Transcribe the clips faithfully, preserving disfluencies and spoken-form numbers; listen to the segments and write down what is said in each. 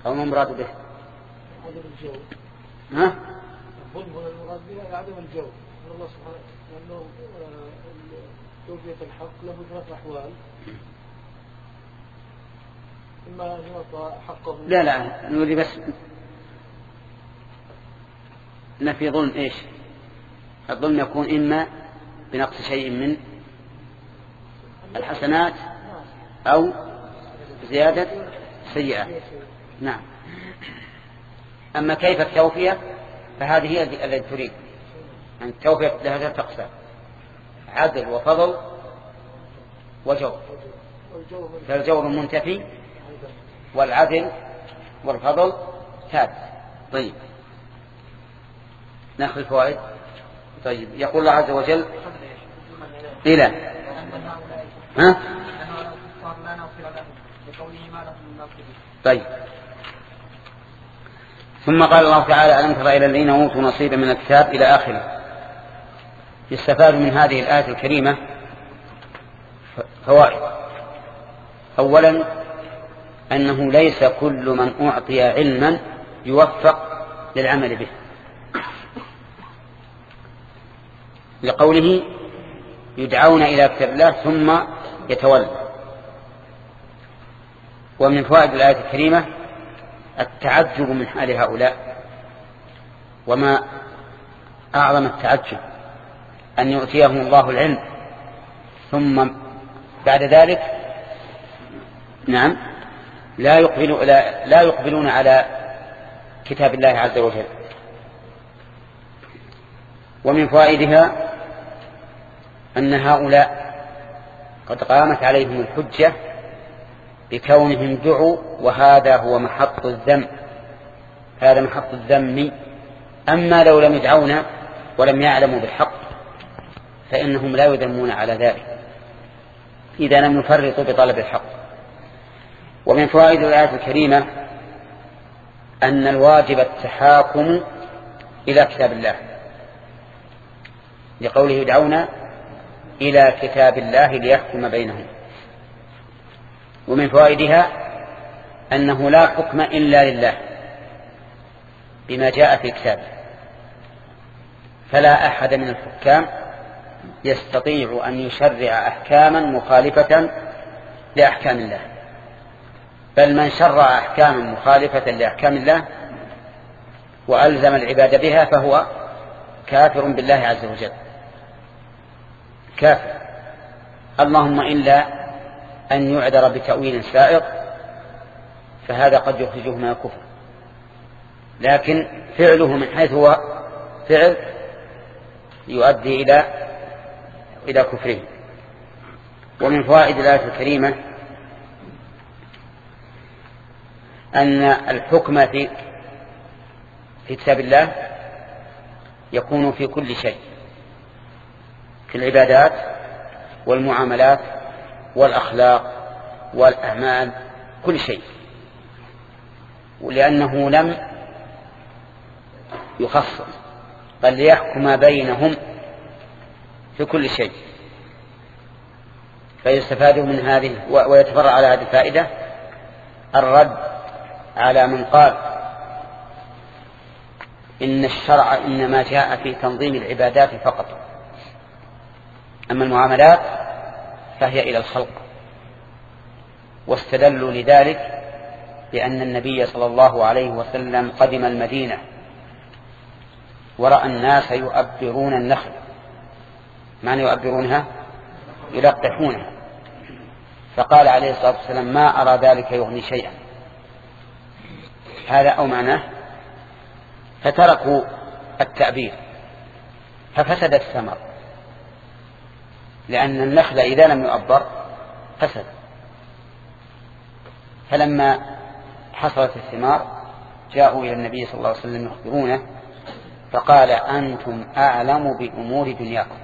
أو ما مراد به؟ عدم الجو. ها؟ الظلم هنا المراد به عدم الجو. الله سبحانه لأنه توفية الحق له ثلاث أحوال. إما أن يعطى حقه. لا لا نقول بس إن في ظلم إيش؟ الظلم يكون إما بنقص شيء من الحسنات أو زيادة سيئة. نعم. أما كيف التوفية فهذه هي التي تريد أن التوفية لها ثلاث أقسام: عدل وفضل وجور. فالجور منتفي والعدل والفضل ثابت. طيب نأخذ الفوائد. طيب يقول الله عز وجل إلى ها؟ طيب ثم قال الله تعالى: ألم تر إلى الذين أوتوا نصيبا من الكتاب إلى آخره. يستفاد من هذه الآية الكريمة فوائد. أولا أنه ليس كل من أعطي علما يوفق للعمل به، لقوله يدعون إلى كتاب الله ثم يتولى. ومن فوائد الآية الكريمة التعجب من حال هؤلاء، وما أعظم التعجب أن يؤتيهم الله العلم ثم بعد ذلك نعم لا يقبلون, لا, لا يقبلون على كتاب الله عز وجل. ومن فوائدها أن هؤلاء قد قامت عليهم الحجة بكونهم دعوا، وهذا هو محط الذم، هذا محط الذم. أما لو لم يدعونا ولم يعلموا بالحق فإنهم لا يذمون على ذلك إذا لم يفرطوا بطلب الحق. ومن فوائد الآية الكريمة أن الواجب التحاكم إلى كتاب الله، لقوله يدعون إلى كتاب الله ليحكم بينهم. ومن فوائدها أنه لا حكم إلا لله بما جاء في كتابه، فلا أحد من الحكام يستطيع أن يشرع أحكاما مخالفة لأحكام الله، بل من شرع أحكاما مخالفة لأحكام الله وألزم العباد بها فهو كافر بالله عز وجل، كافر. اللهم إلا أن يعذر بتأويل سائغ فهذا قد يخرجه من الكفر، لكن فعله من حيث هو فعل يؤدي إلى إلى كفره. ومن فوائد الآية الكريمة أن الحكم في في كتاب الله يكون في كل شيء، في العبادات والمعاملات والأخلاق والأعمال، كل شيء، ولأنه لم يخصص بل ليحكم بينهم في كل شيء. فيستفاد من هذه ويتفرع على هذه الفائدة الرد على من قال إن الشرع إنما جاء في تنظيم العبادات فقط، أما المعاملات فهي إلى الخلق. واستدلوا لذلك بأن النبي صلى الله عليه وسلم قدم المدينة ورأى الناس يؤبرون النخل. معنى يؤبرونها؟ يلقحونها. فقال عليه الصلاة والسلام ما أرى ذلك يغني شيئا، هذا أو معناه. فتركوا التأبير ففسد الثمر، لأن النخل إذا لم يؤبر فسد. فلما حصلت الثمار جاءوا إلى النبي صلى الله عليه وسلم يخبرونه، فقال أنتم أعلم بأمور دنياكم،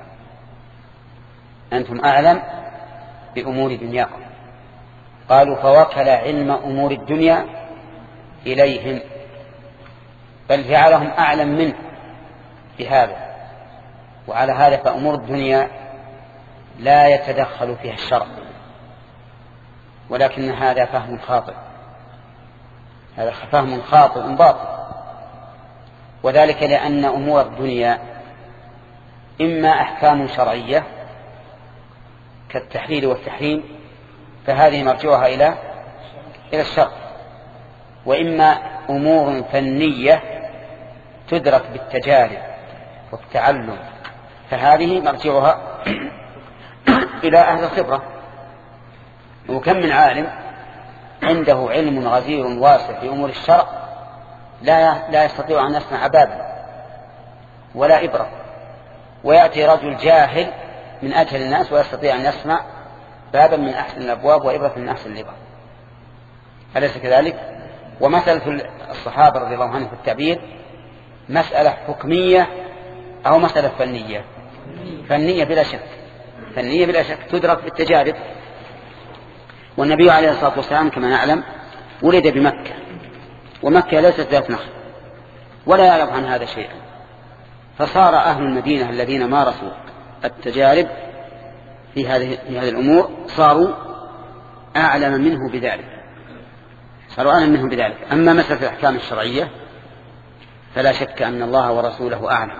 أنتم أعلم بأمور دنياكم. قالوا فوكل علم أمور الدنيا إليهم، بل جعلهم أعلم منه بهذا. وعلى هذا فأمور الدنيا لا يتدخل فيها الشرع، ولكن هذا فهم خاطئ. هذا فهم خاطئ باطل، وذلك لأن أمور الدنيا إما أحكام شرعية كالتحليل والتحريم فهذه مرجوها إلى إلى الشرع، وإما أمور فنية تدرك بالتجارب والتعلم فهذه مرجعها إلى أهل الخبرة. وكم من عالم عنده علم غزير واسع في أمور الشرع لا لا يستطيع أن يسمع بابا ولا إبرة، ويأتي رجل جاهل من أجهل الناس ويستطيع أن يسمع بابا من أحسن الأبواب وإبرة من أحسن الإبر. أليس كذلك؟ ومسألة الصحابة رضي الله عنهم في التعبير مسألة حكمية أو مسألة فنية؟ فنية بلا شك، فنية بلا شك تدرك بالتجارب. والنبي عليه الصلاة والسلام كما نعلم ولد بمكة، ومكة ليست ذات نخل ولا يعرف عن هذا شيئا، فصار أهل المدينة الذين مارسوا التجارب في هذه في هذه الأمور صاروا أعلم منه بذلك، صاروا أعلم منه بذلك. أما مسألة الأحكام الشرعية فلا شك أن الله ورسوله أعلم.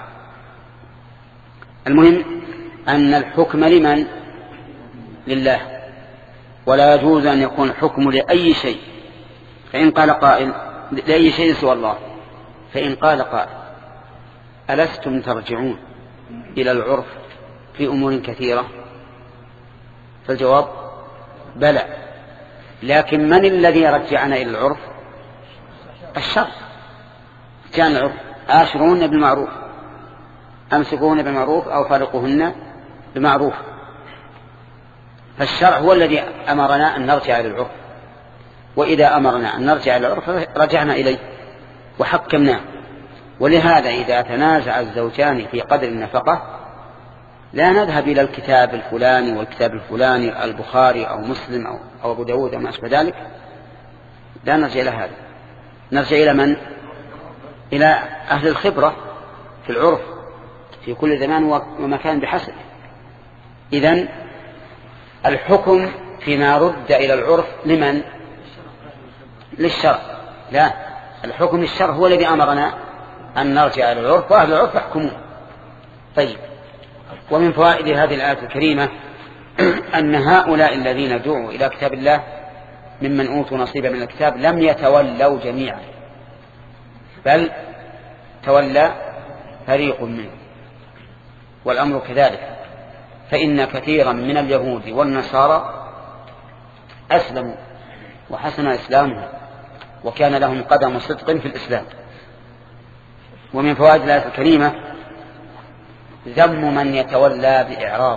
المهم أن الحكم لمن؟ لله، ولا يجوز أن يكون الحكم لأي شيء. فإن قال قائل لأي شيء سوى الله، فإن قال قائل ألستم ترجعون إلى العرف في أمور كثيرة؟ فالجواب بلى، لكن من الذي رجعنا إلى العرف؟ الشرع. كان العرف آشرون بالمعروف، أمسكوهن بالمعروف أو فارقوهن بمعروف. فالشرع هو الذي أمرنا أن نرجع إلى العرف، وإذا أمرنا أن نرجع إلى العرف رجعنا إليه وحكمناه. ولهذا إذا تنازع الزوجان في قدر النفقة لا نذهب إلى الكتاب الفلاني والكتاب الفلاني البخاري أو مسلم أو, أو أبو داود أو ما أشبه ذلك، لا نرجع إلى هذا، نرجع إلى من؟ إلى أهل الخبرة في العرف في كل زمان ومكان بحسب. إذن الحكم فيما رد إلى العرف لمن؟ للشرع. لا، الحكم للشرع هو الذي أمرنا أن نرجع إلى العرف، وأهل العرف يحكمون. طيب، ومن فوائد هذه الآية الكريمة أن هؤلاء الذين دعوا إلى كتاب الله ممن أوتوا نصيبا من الكتاب لم يتولوا جميعا، بل تولى فريق منهم، والأمر كذلك. فإن كثيرا من اليهود والنصارى أسلموا وحسن إسلامهم وكان لهم قدم صدق في الإسلام. ومن فوائد الآية الكريمة ذم من يتولى بإعراض،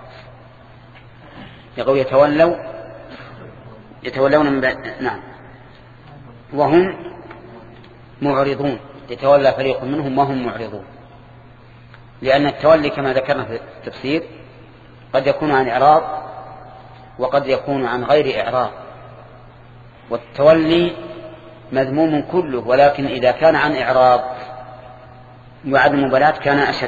يقول يتولوا يتولون من بعد نعم وهم معرضون، يتولى فريق منهم وهم معرضون. لأن التولي كما ذكرنا في التفسير قد يكون عن إعراض وقد يكون عن غير إعراض، والتولي مذموم كله، ولكن إذا كان عن إعراض وعدم المبالاة كان أشد.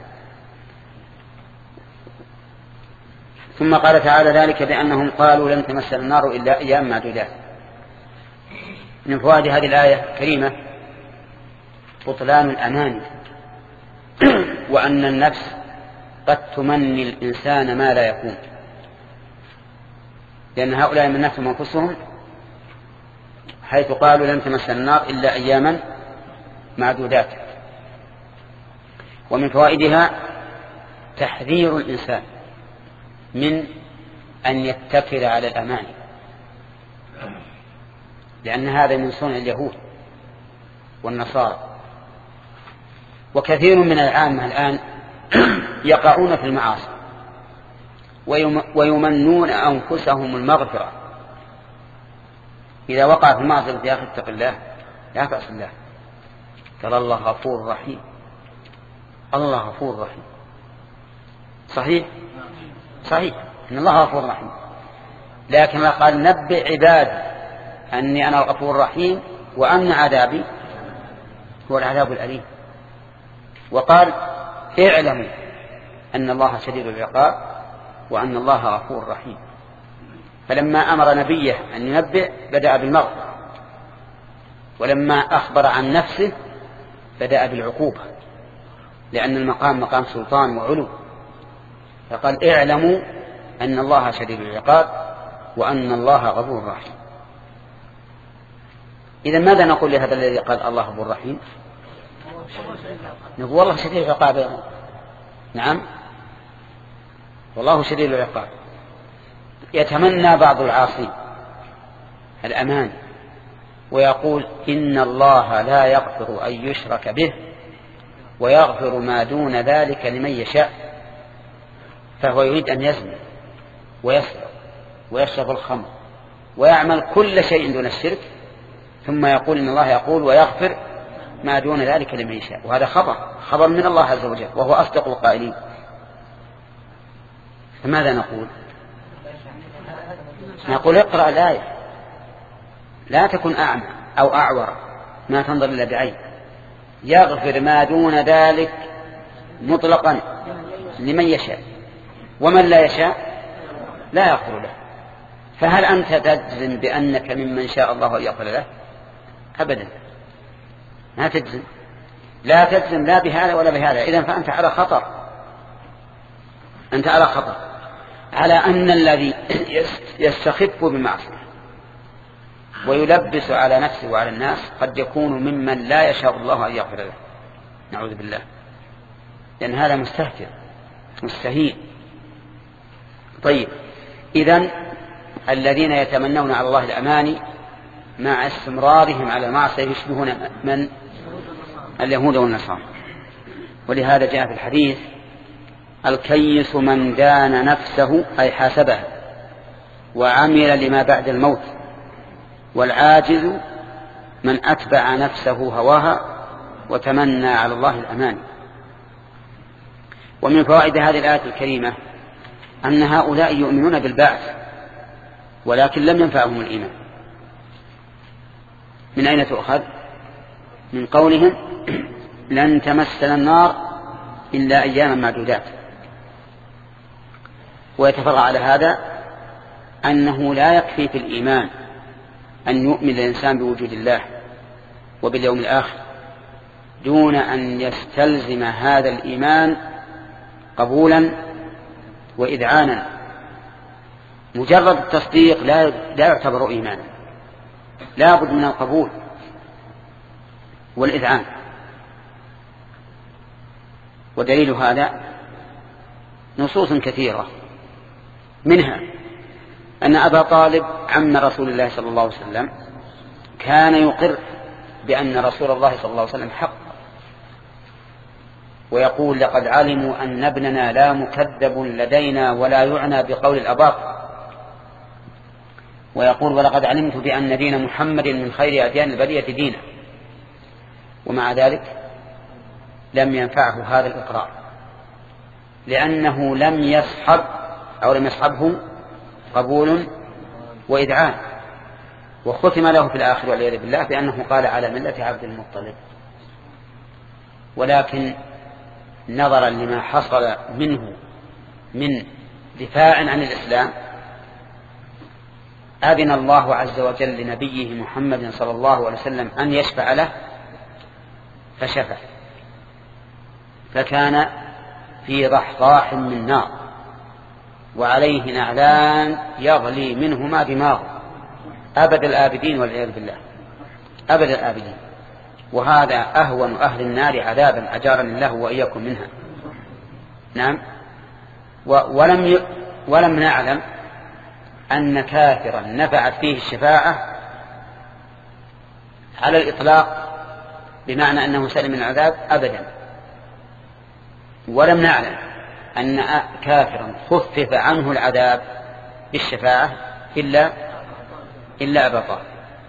ثم قال تعالى ذلك بأنهم قالوا لن تمسنا النار إلا أيام معدودات. من فوائد هذه الآية الكريمة بطلان الأماني، وأن النفس قد تمني الإنسان ما لا يكون، لأن هؤلاء من نفسهم أنفسهم حيث قالوا لن تمسنا النار إلا أياما معدودات. ومن فوائدها تحذير الإنسان من أن يتكل على الأماني، لأن هذا من صنع اليهود والنصارى. وكثير من العامة الآن يقعون في المعاصي ويمنون أنفسهم المغفرة. إذا وقع في المعصية يا أخي اتق الله، لا تعص الله، قال الله غفور رحيم، الله غفور رحيم. صحيح صحيح إن الله غفور رحيم، لكن ما قال نبئ عبادي أني أنا الغفور الرحيم وأن عذابي هو العذاب الأليم. وقال اعلموا أن الله شديد العقاب وأن الله غفور رحيم. فلما أمر نبيه أن ينبئ بدأ بالمغفرة، ولما أخبر عن نفسه بدأ بالعقوبة، لأن المقام مقام سلطان وعلو، فقال اعلموا أن الله شديد العقاب وأن الله غفور رحيم. إذا ماذا نقول لهذا الذي قال الله غفور رحيم؟ نقول والله شديد العقاب. نعم والله شديد العقاب. يتمنى بعض العاصين الأمان ويقول إن الله لا يغفر أن يشرك به ويغفر ما دون ذلك لمن يشاء، فهو يريد أن يزني ويسرق ويشرب الخمر ويعمل كل شيء دون الشرك، ثم يقول إن الله يقول ويغفر ما دون ذلك لمن يشاء، وهذا خبر خبر من الله عز وجل وهو أصدق القائلين. فماذا نقول؟ نقول اقرأ الآية، لا تكن أعمى أو أعور ما تنظر إلا بعين، يغفر ما دون ذلك مطلقا لمن يشاء ومن لا يشاء لا يغفر له. فهل أنت تجزم بأنك ممن شاء الله أن يغفر له؟ أبدا لا تجزم، لا تجزم لا بهذا ولا بهذا. إذن فأنت على خطر، أنت على خطر على أن الذي يستخف بمعصية ويلبس على نفسه وعلى الناس قد يكون ممن لا يشاء الله أن يغفر له، نعوذ بالله، لأن هذا مستهتر مستهين. طيب إذن الذين يتمنون على الله الأماني مع استمرارهم على المعصية يشبهون من اليهود والنصارى. ولهذا جاء في الحديث الكيس من دان نفسه أي حاسبها وعمل لما بعد الموت، والعاجز من أتبع نفسه هواها وتمنى على الله الأمان. ومن فوائد هذه الآية الكريمة أن هؤلاء يؤمنون بالبعث ولكن لم ينفعهم الإيمان. من أين تؤخذ؟ من قولهم لن تمسنا النار إلا أياما معدودات. ويتفرع على هذا أنه لا يكفي في الإيمان أن يؤمن الإنسان بوجود الله وباليوم الآخر دون أن يستلزم هذا الإيمان قبولا وإذعانا. مجرد التصديق لا لا يعتبر إيمانا، لا بد من القبول والإذعان. ودليل هذا نصوص كثيرة، منها أن أبا طالب عم رسول الله صلى الله عليه وسلم كان يقر بأن رسول الله صلى الله عليه وسلم حق، ويقول لقد علموا أن ابننا لا مكذب لدينا ولا يعنى بقول الأباطل، ويقول ولقد علمت بأن دين محمد من خير أديان البرية دينا. ومع ذلك لم ينفعه هذا الإقرار، لأنه لم يصحب أو لم يصحبه قبول وإذعان، وختم له في الآخر والعياذ بالله بأنه قال على ملة عبد المطلب. ولكن نظرا لما حصل منه من دفاع عن الإسلام أذن الله عز وجل لنبيه محمد صلى الله عليه وسلم أن يشفع له فشفع، فكان في ضحضاح من نار وعليه نعلان يغلي منهما دماغه أبد الآبدين والعياذ بالله، أبد الآبدين. وهذا أهون أهل النار عذابا أجارني الله وإياكم منها. نعم. ولم ي... ولم نعلم أن كافرا نفعت فيه الشفاعة على الإطلاق بمعنى أنه سلم من العذاب أبدا. ولم نعلم أن كافرا خفف عنه العذاب بالشفاعة إلا إلا أبا طالب.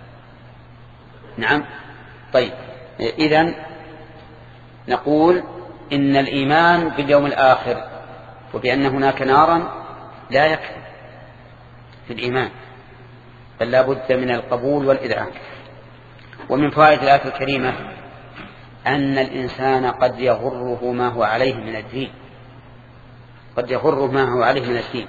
نعم. طيب إذن نقول إن الإيمان باليوم الآخر وبأن هناك نارا لا يكفي في الإيمان، بل لا بد من القبول والإذعان. ومن فوائد الآية الكريمة أن الإنسان قد يغره ما هو عليه من الدين، قد يغره ما هو عليه من الدين،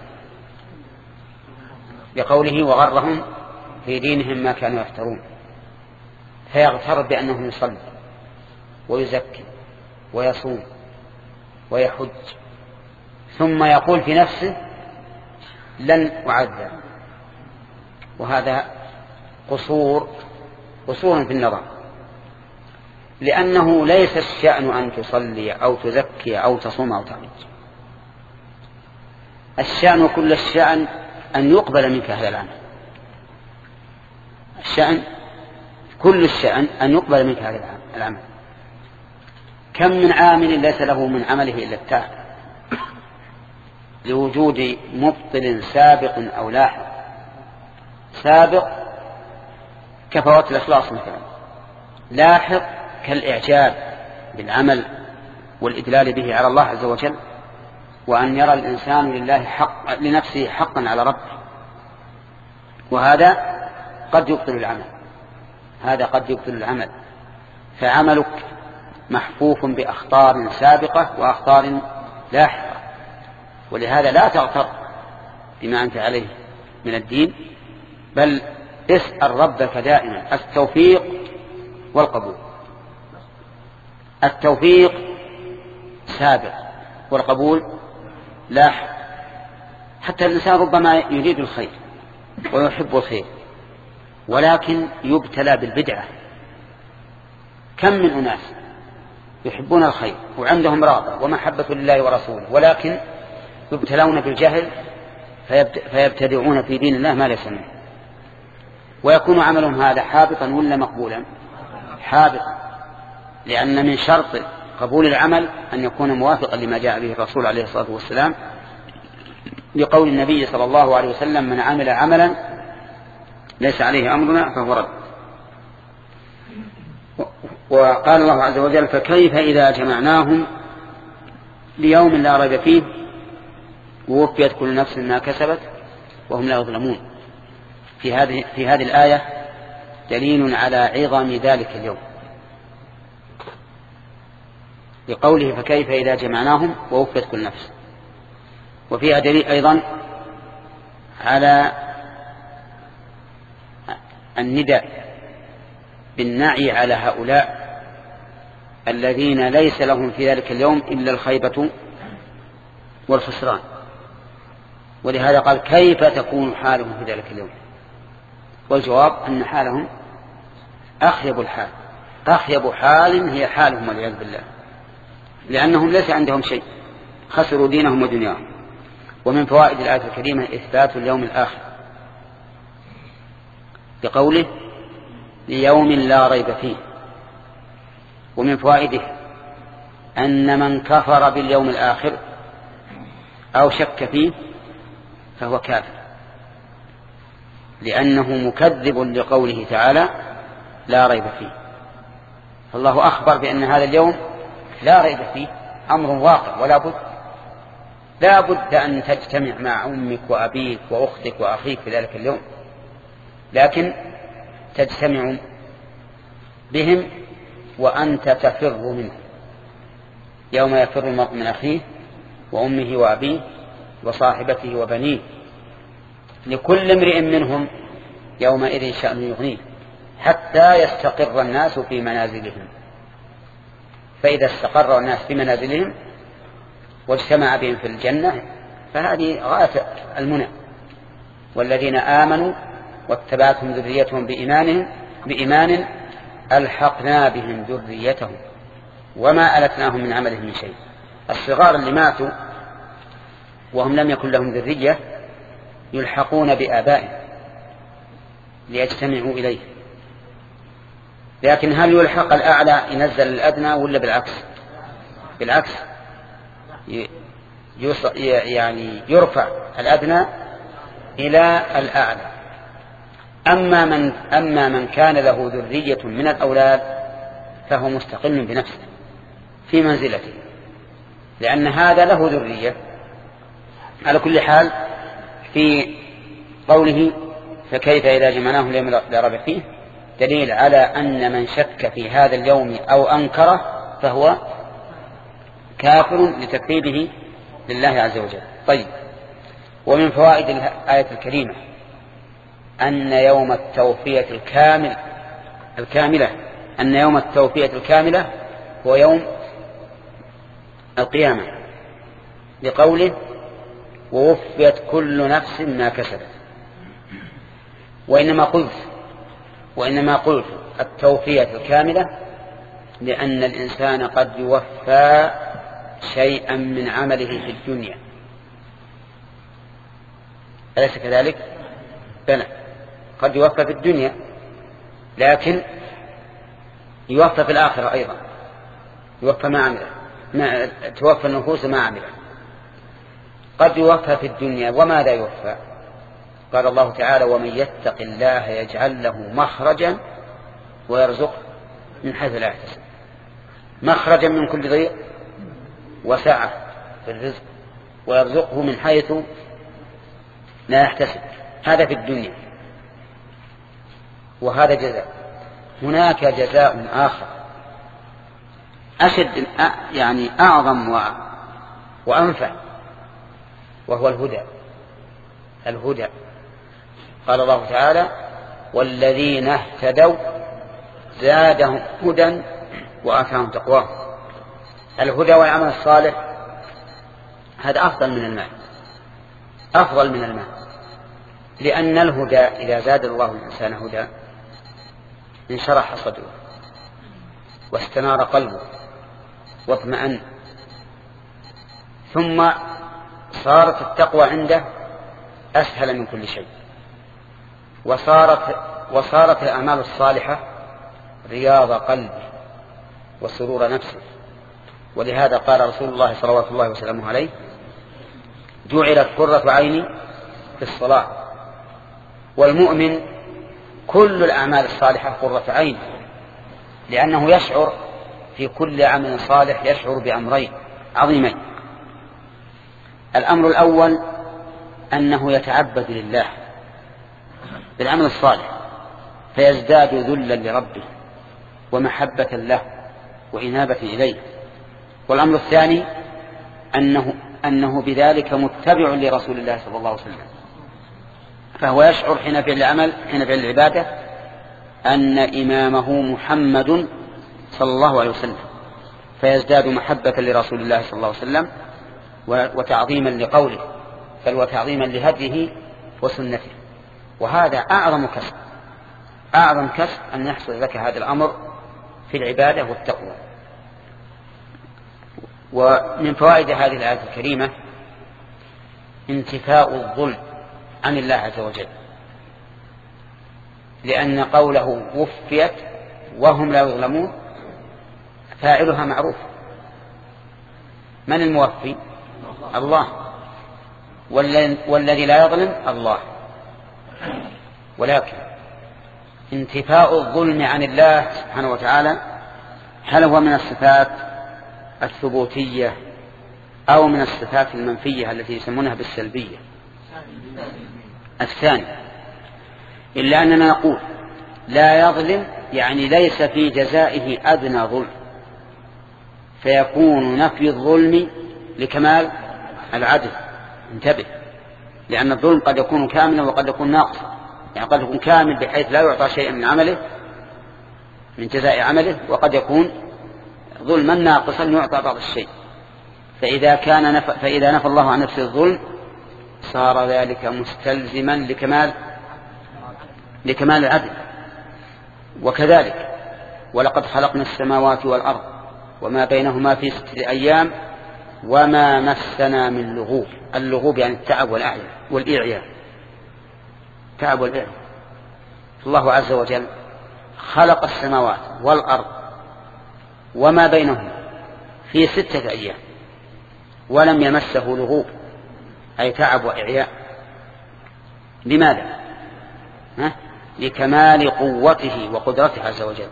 بقوله وغرهم في دينهم ما كانوا يفترون. فيغتر بأنه يصلي ويزكي ويصوم ويحج، ثم يقول في نفسه لن أعذب. وهذا قصور قصور في النظر، لأنه ليس الشأن أن تصلي أو تزكي أو تصوم أو تحج، الشأن كل الشأن أن يقبل منك هذا العمل. الشأن كل الشأن أن يقبل منك هذا العمل. كم من عامل ليس له من عمله إلا التعب لوجود مبطل سابق أو لاحق. سابق كفوات الإخلاص مثلا، لاحق كالإعجاب بالعمل والإدلال به على الله عز وجل، وأن يرى الإنسان لله حق لنفسه حقا على ربه، وهذا قد يبطل العمل. هذا قد يبطل العمل. فعملك محفوف بأخطار سابقة وأخطار لاحقة، ولهذا لا تغتر بما أنت عليه من الدين، بل اسأل ربك دائما التوفيق والقبول. التوفيق سابق والقبول لاحق. حتى الإنسان ربما يريد الخير ويحب الخير، ولكن يبتلى بالبدعة. كم من أناس يحبون الخير وعندهم رغبة ومحبة لله ورسوله، ولكن يبتلون بالجهل فيبتدعون في دين الله ما ليس منه، ويكون عملهم هذا حابطا ولا مقبولا؟ حابطا، لأن من شرط قبول العمل أن يكون موافقا لما جاء به الرسول عليه الصلاة والسلام، لقول النبي صلى الله عليه وسلم: من عمل عملا ليس عليه أمرنا فهو رد. وقال الله عز وجل: فكيف إذا جمعناهم ليوم لا ريب فيه ووفيت كل نفس ما كسبت وهم لا يظلمون. في هذه في هذه الآية دليل على عظم ذلك اليوم، لقوله فكيف إذا جمعناهم ووفيت كل نفس. وفيها دليل أيضا على النداء بالنعي على هؤلاء الذين ليس لهم في ذلك اليوم إلا الخيبة والخسران. ولهذا قال: كيف تكون حالهم في ذلك اليوم؟ والجواب أن حالهم أخيب الحال. أخيب حال هي حالهم والعياذ بالله، لأنهم ليس عندهم شيء، خسروا دينهم ودنياهم. ومن فوائد الآية الكريمة إثبات اليوم الآخر بقوله: ليوم لا ريب فيه. ومن فوائده أن من كفر باليوم الآخر أو شك فيه فهو كافر، لأنه مكذب لقوله تعالى: لا ريب فيه. فالله أخبر بأن هذا اليوم لا ريب فيه، أمر واقع ولا بد لا بد أن تجتمع مع أمك وأبيك وأختك وأخيك في ذلك اليوم، لكن تجتمع بهم وأنت تفر منهم. يوم يفر المرء من أخيه وأمه وأبيه وصاحبته وبنيه لكل امرئ منهم يومئذ شأن يغنيه، حتى يستقر الناس في منازلهم. فإذا استقر الناس في منازلهم واجتمع بهم في الجنة فهذه غاية المنى. والذين آمنوا واتبعتهم ذريتهم بإيمان بإيمان ألحقنا بهم ذريتهم وما ألتناهم من عملهم من شيء. الصغار اللي ماتوا وهم لم يكن لهم ذرية يلحقون بآبائهم ليجتمعوا إليه، لكن هل يلحق الأعلى ينزل الأدنى ولا بالعكس؟ بالعكس، يعني يرفع الأدنى إلى الأعلى. أما من, أما من كان له ذرية من الأولاد فهو مستقل بنفسه في منزلته، لأن هذا له ذرية. على كل حال في قوله فكيف إذا جمعناهم ليوم لا ريب فيه دليل على أن من شك في هذا اليوم أو أنكره فهو كافر لتكذيبه لله عز وجل. طيب، ومن فوائد الآية الكريمة أن يوم التوفية الكامل الكاملة أن يوم التوفية الكاملة هو يوم القيامة، لقوله ووفيت كل نفس ما كسبت. وإنما قلت وإنما قلت التوفية الكاملة لأن الإنسان قد يوفى شيئا من عمله في الدنيا، أليس كذلك؟ بلى، قد يوفى في الدنيا لكن يوفى في الآخرة أيضا، يوفى ما عمله، ما توفى النفوس ما عمله. قد يوفى في الدنيا، وماذا يوفى؟ قال الله تعالى ومن يتق الله يجعل له مخرجا ويرزقه من حيث لا يحتسب، مخرجا من كل ضيق وسعة في الرزق، ويرزقه من حيث لا يحتسب. هذا في الدنيا، وهذا جزاء. هناك جزاء آخر أشد يعني أعظم وأنفع، وهو الهدى. الهدى قال الله تعالى والذين اهتدوا زادهم هدى وآتاهم تقواهم. الهدى والعمل الصالح هذا أفضل من المال، أفضل من المال، لأن الهدى إذا زاد الله الإنسان هدى انشرح صدره واستنار قلبه واطمأن، ثم صارت التقوى عنده أسهل من كل شيء، وصارت وصارت الأعمال الصالحة رياض قلبه وسرور نفسه. ولهذا قال رسول الله صلوات الله وسلامه عليه جعلت قرة عيني في الصلاة. والمؤمن كل الأعمال الصالحة قرة عين، لأنه يشعر في كل عمل صالح يشعر بأمرين عظيمين. الأمر الأول أنه يتعبد لله بالعمل الصالح فيزداد ذلا لربه ومحبة له وإنابة إليه. والأمر الثاني أنه, أنه بذلك متبع لرسول الله صلى الله عليه وسلم، فهو يشعر حين فعل العمل حين فعل العبادة أن إمامه محمد صلى الله عليه وسلم، فيزداد محبة لرسول الله صلى الله عليه وسلم وتعظيما لقوله بل وتعظيما لهديه وسنته. وهذا أعظم كسب، أعظم كسب أن يحصل لك هذا الأمر في العبادة والتقوى. ومن فوائد هذه الآية الكريمة انتفاء الظلم عن الله عز وجل، لأن قوله وفيت وهم لا يظلمون فاعلها معروف. من الموفي؟ الله، والذي لا يظلم الله. ولكن انتفاء الظلم عن الله سبحانه وتعالى هل هو من الصفات الثبوتية أو من الصفات المنفية التي يسمونها بالسلبية؟ الثاني. إلا أننا نقول لا يظلم يعني ليس في جزائه أدنى ظلم، فيكون نفي الظلم لكمال العدل. انتبه، لأن الظلم قد يكون كاملا وقد يكون ناقصا، يعني قد يكون كامل بحيث لا يعطى شيئا من عمله من جزاء عمله، وقد يكون ظلما ناقصا يعطى بعض الشيء. فإذا كان نف... فإذا نفى الله عن نفسه الظلم صار ذلك مستلزما لكمال لكمال العدل. وكذلك ولقد خلقنا السماوات والأرض وما بينهما في ستة أيام وما مسنا من لغوب. اللغوب يعني التعب والإعياء، تعب والإعياء. الله عز وجل خلق السماوات والأرض وما بينهما في ستة أيام ولم يمسه لغوب أي تعب وإعياء. لماذا؟ ها؟ لكمال قوته وقدرته عز وجل.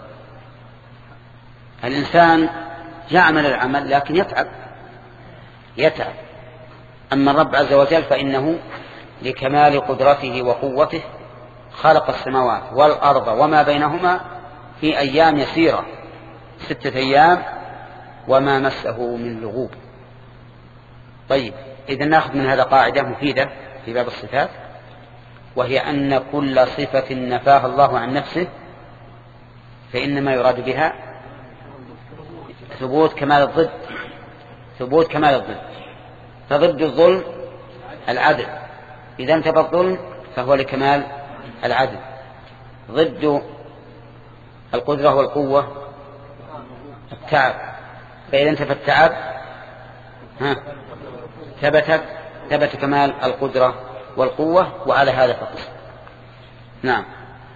الإنسان يعمل العمل لكن يتعب يتعب أما الرب عز وجل فإنه لكمال قدرته وقوته خلق السماوات والأرض وما بينهما في أيام يسيرة، ستة أيام، وما مسه من لغوب. طيب، إذن نأخذ من هذا قاعدة مفيدة في باب الصفات، وهي أن كل صفة نفاها الله عن نفسه فإنما يراد بها ثبوت كمال الضد، ثبوت كمال الضد. فضد الظلم العدل، إذا انتفى الظلم فهو لكمال العدل. ضد القدرة والقوة التعب، فإذا انتفى التعب ها ثبت ثبت كمال القدرة والقوة، وعلى هذا فقط. نعم.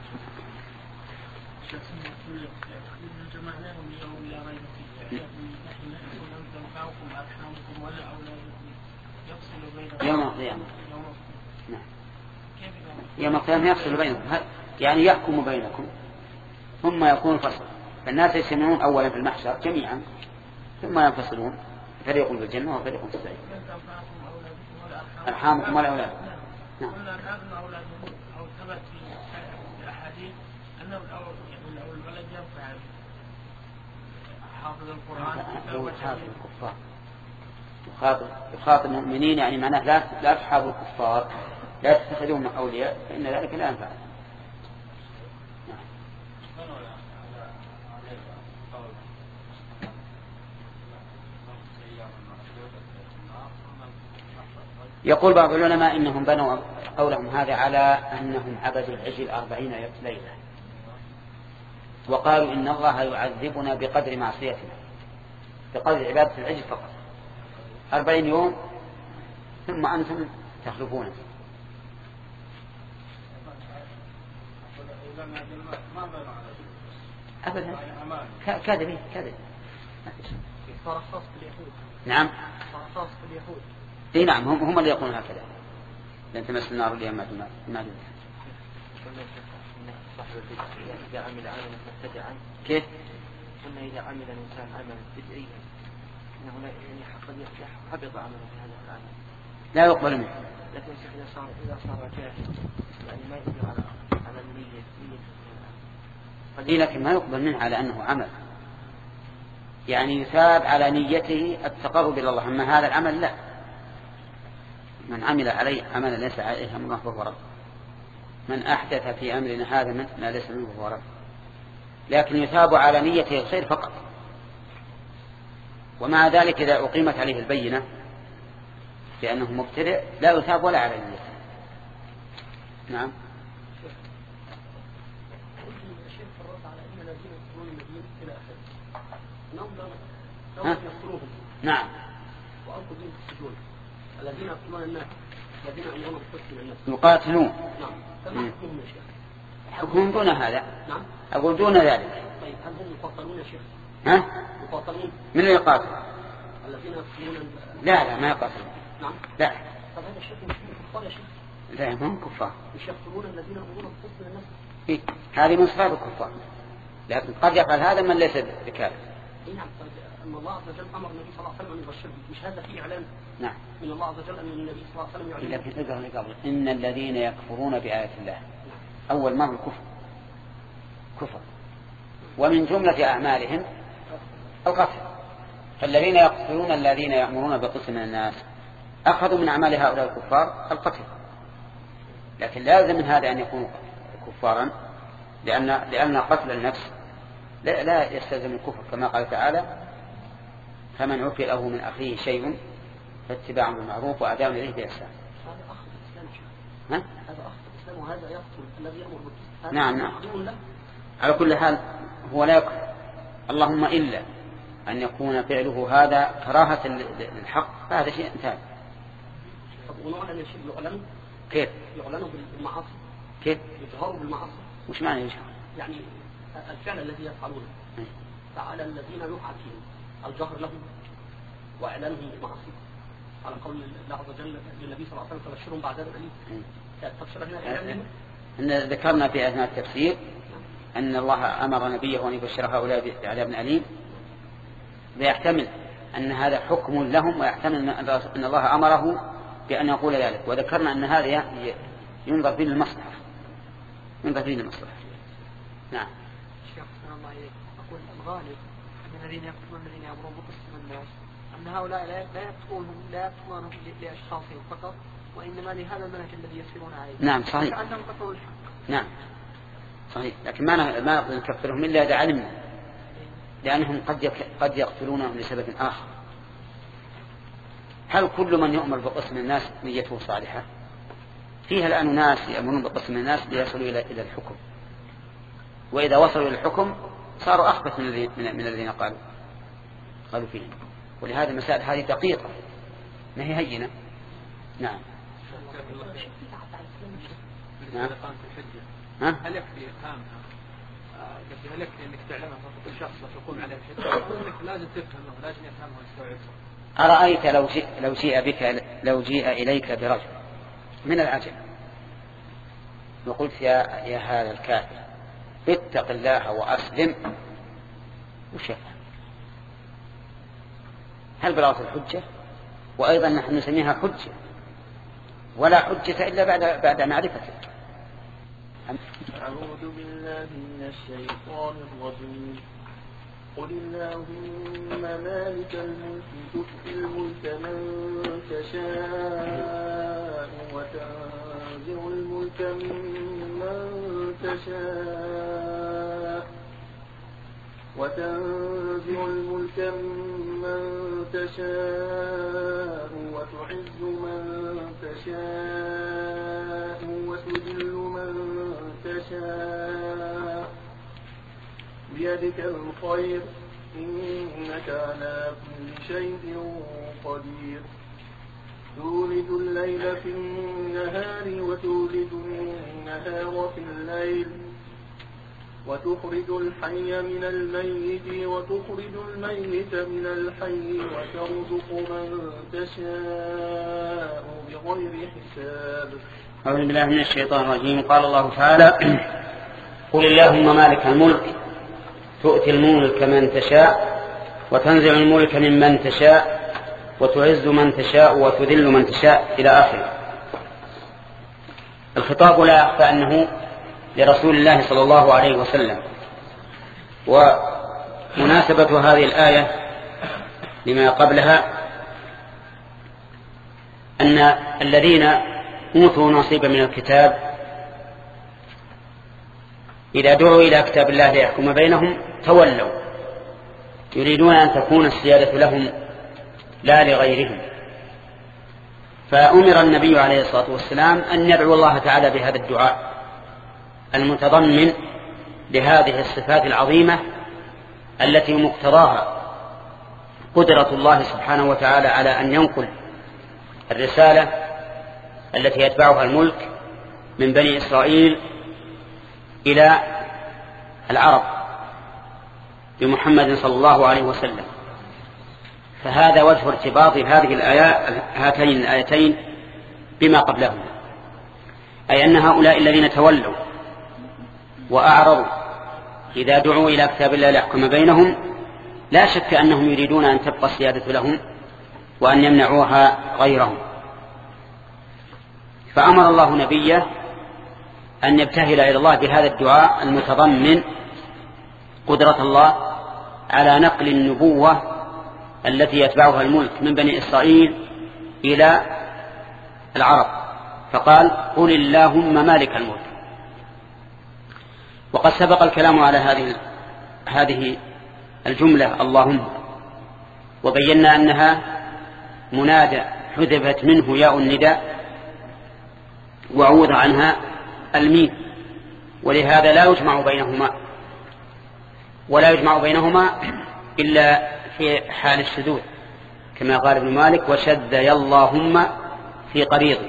يوم القيامة نعم. يوم القيامة يفصل بينكم، يعني يحكم بينكم ثم يكون فصل. فالناس يسمعون أولا في المحشر جميعا ثم ينفصلون، فريق في الجنة وفريق في السعير. أرحامكم ولا أولادكم. نعم. أو ثبت في الأحاديث أنه الولد ينفع حافظ القرآن حافظ الكفار، يخاطب يخاطب المؤمنين، يعني معناه لا لا تحابوا الكفار، لا تتخذوهم أولياء، فإن ذلك لا ينفع. يقول بعض العلماء إنهم بنوا قولهم هذا على أنهم عبدوا العجل أربعين ليلة، وقالوا إن الله يعذبنا بقدر معصيتنا، بقدر عبادة العجل فقط أربعين يوم ثم أنتم تخلفون. أبدا كذب كذب. نعم اي نعم، هم هم اللي يقولون هكذا، لن تمس النار اليوم ما ما إذا عمل عملا مبتدعا. كيف؟ قلنا إذا عمل الإنسان عملا بدعيا إنه لا يعني حبط عمله في هذا العمل، لا يقبل منه. لكن إذا صار إذا صار جاهل يعني ما يقبل على على النية نية، لكن ما يقبل منه على أنه عمل، يعني يثاب على نيته التقرب إلى الله. أما هذا العمل لا، من عمل عليه عملا ليس عليه أمره فهو رد، من أحدث في أمرنا هذا ما ليس منه فهو رد. لكن يثاب على نيته الخير فقط، ومع ذلك إذا أقيمت عليه البينة بأنه مبتدئ لا يثاب ولا على نيته. نعم. نعم. الذين يقتلون الناس الذين يأمرون بالقتل الناس يقاتلون. نعم. فما حكمهم يا شيخ؟ حكمهم دون هذا. نعم. أقول دون ذلك. طيب هل هم يقاتلون يا شيخ؟ ها؟ يقاتلون. من اللي يقاتل؟ الذين يقتلون. لا لا ما يقاتلون. نعم. لا. طب هذا الشيخ مش كفار يا شيخ؟ لا ما هم كفار. مش يقتلون الذين يأمرون بالقتل الناس؟ إيه؟ هذه من صفات الكفار، لكن قد يفعل هذا من ليس بكافر. نعم. طيب أن الله عز وجل أمر النبي صلى الله عليه وسلم أن يبشر، مش هذا فيه إعلان؟ نعم. من الله عز وجل أن النبي صلى الله عليه وسلم يعلن. لكن اقرأ قبل إن الذين يكفرون بآيات الله، أول ما هو الكفر كفر، ومن جملة أعمالهم القتل. فالذين يقتلون الذين يأمرون بالقتل من الناس أخذوا من أعمال هؤلاء الكفار القتل، لكن لازم من هذا أن يكونوا كفارا، لأن لأن قتل النفس لا, لا يستلزم الكفر، كما قال تعالى فمن عفي له من أخيه شيء فاتباع بالمعروف وأداء إليه بإحسان. هذا أخذ الإسلام شيء. ها؟ هذا أخذ الإسلام وهذا يقتل الذي يأمر بالقتل. نعم نعم. على كل حال هو لا يكفر، اللهم إلا أن يكون فعله هذا كراهة للحق، هذا شيء ثاني. طب ونعلن الشيء يعلن؟ كيف؟ يعلنوا بالمعاصي. كيف؟ يجهروا بالمعاصي. وش معنى يجهر؟ يعني الفعل الذي يفعلونه فعلى الذين يقع فيهم الجهر لهم وإعلانهم بالمعاصي، على قول الله عز وجل للنبي صلى الله عليه وسلم فبشرهم بعذاب أليم. تفسر هنا إن ذكرنا في أثناء التفسير أن الله أمر نبيه أن يبشر هؤلاء بعذاب أليم، ويحتمل أن هذا حكم لهم، ويحتمل أن الله أمره بأن يقول ذلك. وذكرنا أن هذا ينظر فيه للمصلحة، ينظر فيه للمصلحة. نعم. الشيخ صلى الله عليه أقول الغالب أن الذين يقتلون الذين يأمرون بقتل الناس أن هؤلاء لا يقتلونهم لا يقتلونهم لأشخاصهم فقط، وإنما لهذا المنهج الذي يسيرون عليه. نعم صحيح. كأنهم قتلوا الحق. نعم صحيح، لكن ما ما نقدر نكفرهم إلا إذا علمنا، لأنهم قد قد يقتلونهم لسبب آخر. هل كل من يؤمر بقسم الناس نيته صالحة؟ فيها الآن ناس يأمرون بقسم الناس ليصلوا إلى إلى الحكم، وإذا وصلوا إلى الحكم صاروا أخبث من من الذين قالوا قالوا فيهم. ولهذا المسائل هذه دقيقة ما هي هينة. نعم. نعم. ها؟ هل يكفي إفهامها؟ هل يكفي إنك تعلمها فقط الشخص وتقوم عليه الحجة، أو إنك لازم تفهمه لازم يفهمه ويستوعبه؟ أرأيت لو جيء لو جيء بك لو جيء إليك برجل من العجم وقلت يا يا هذا الكافر اتق الله وأسلم، وش يفهم؟ هل بلغت الحجة؟ وأيضا نحن نسميها حجة، ولا حجة إلا بعد بعد معرفتك. أعوذ بالله من الشيطان الرجيم. قل اللهم مالك الملك تؤتي الملك من تشاء وتنزع الملك ممن تشاء وتنزع الملك ممن تشاء وتعز من تشاء وتذل من تشاء بيدك الخير إنك على كل شيء قدير. تولد الليل في النهار وتولد النهار في الليل وتخرج الحي من الميت وتخرج الميت من الحي وترزق من تشاء بغير حساب. أعوذ بالله من الشيطان الرجيم. قال الله تعالى: قل اللهم مالك الملك تؤتي الملك من تشاء وتنزع الملك ممن تشاء وتعز من تشاء وتذل من تشاء إلى آخره. الخطاب لا يخفى أنه لرسول الله صلى الله عليه وسلم، ومناسبة هذه الآية لما قبلها أن الذين أوتوا نصيبا من الكتاب إذا دعوا إلى كتاب الله ليحكم بينهم تولوا، يريدون أن تكون السيادة لهم لا لغيرهم. فأمر النبي عليه الصلاة والسلام أن يدعو الله تعالى بهذا الدعاء المتضمن لهذه الصفات العظيمة التي مقتضاها قدرة الله سبحانه وتعالى على أن ينقل الرسالة التي يتبعها الملك من بني إسرائيل إلى العرب بمحمد صلى الله عليه وسلم. فهذا وجه ارتباط هذه الآيات هاتين الآيتين بما قبلهما، أي أن هؤلاء الذين تولوا وأعرضوا إذا دعوا إلى كتاب الله ليحكم بينهم لا شك أنهم يريدون أن تبقى السيادة لهم وأن يمنعوها غيرهم. فأمر الله نبيه أن يبتهل إلى الله بهذا الدعاء المتضمن قدرة الله على نقل النبوة التي يتبعها الملك من بني إسرائيل إلى العرب. فقال: قل اللهم مالك الملك. وقد سبق الكلام على هذه هذه الجملة اللهم، وبينا أنها منادى حذفت منه ياء النداء وعوض عنها الميم، ولهذا لا يجمع بينهما ولا يجمع بينهما إلا في حال الشذوذ، كما قال ابن مالك: وشد يا اللهم في قريض،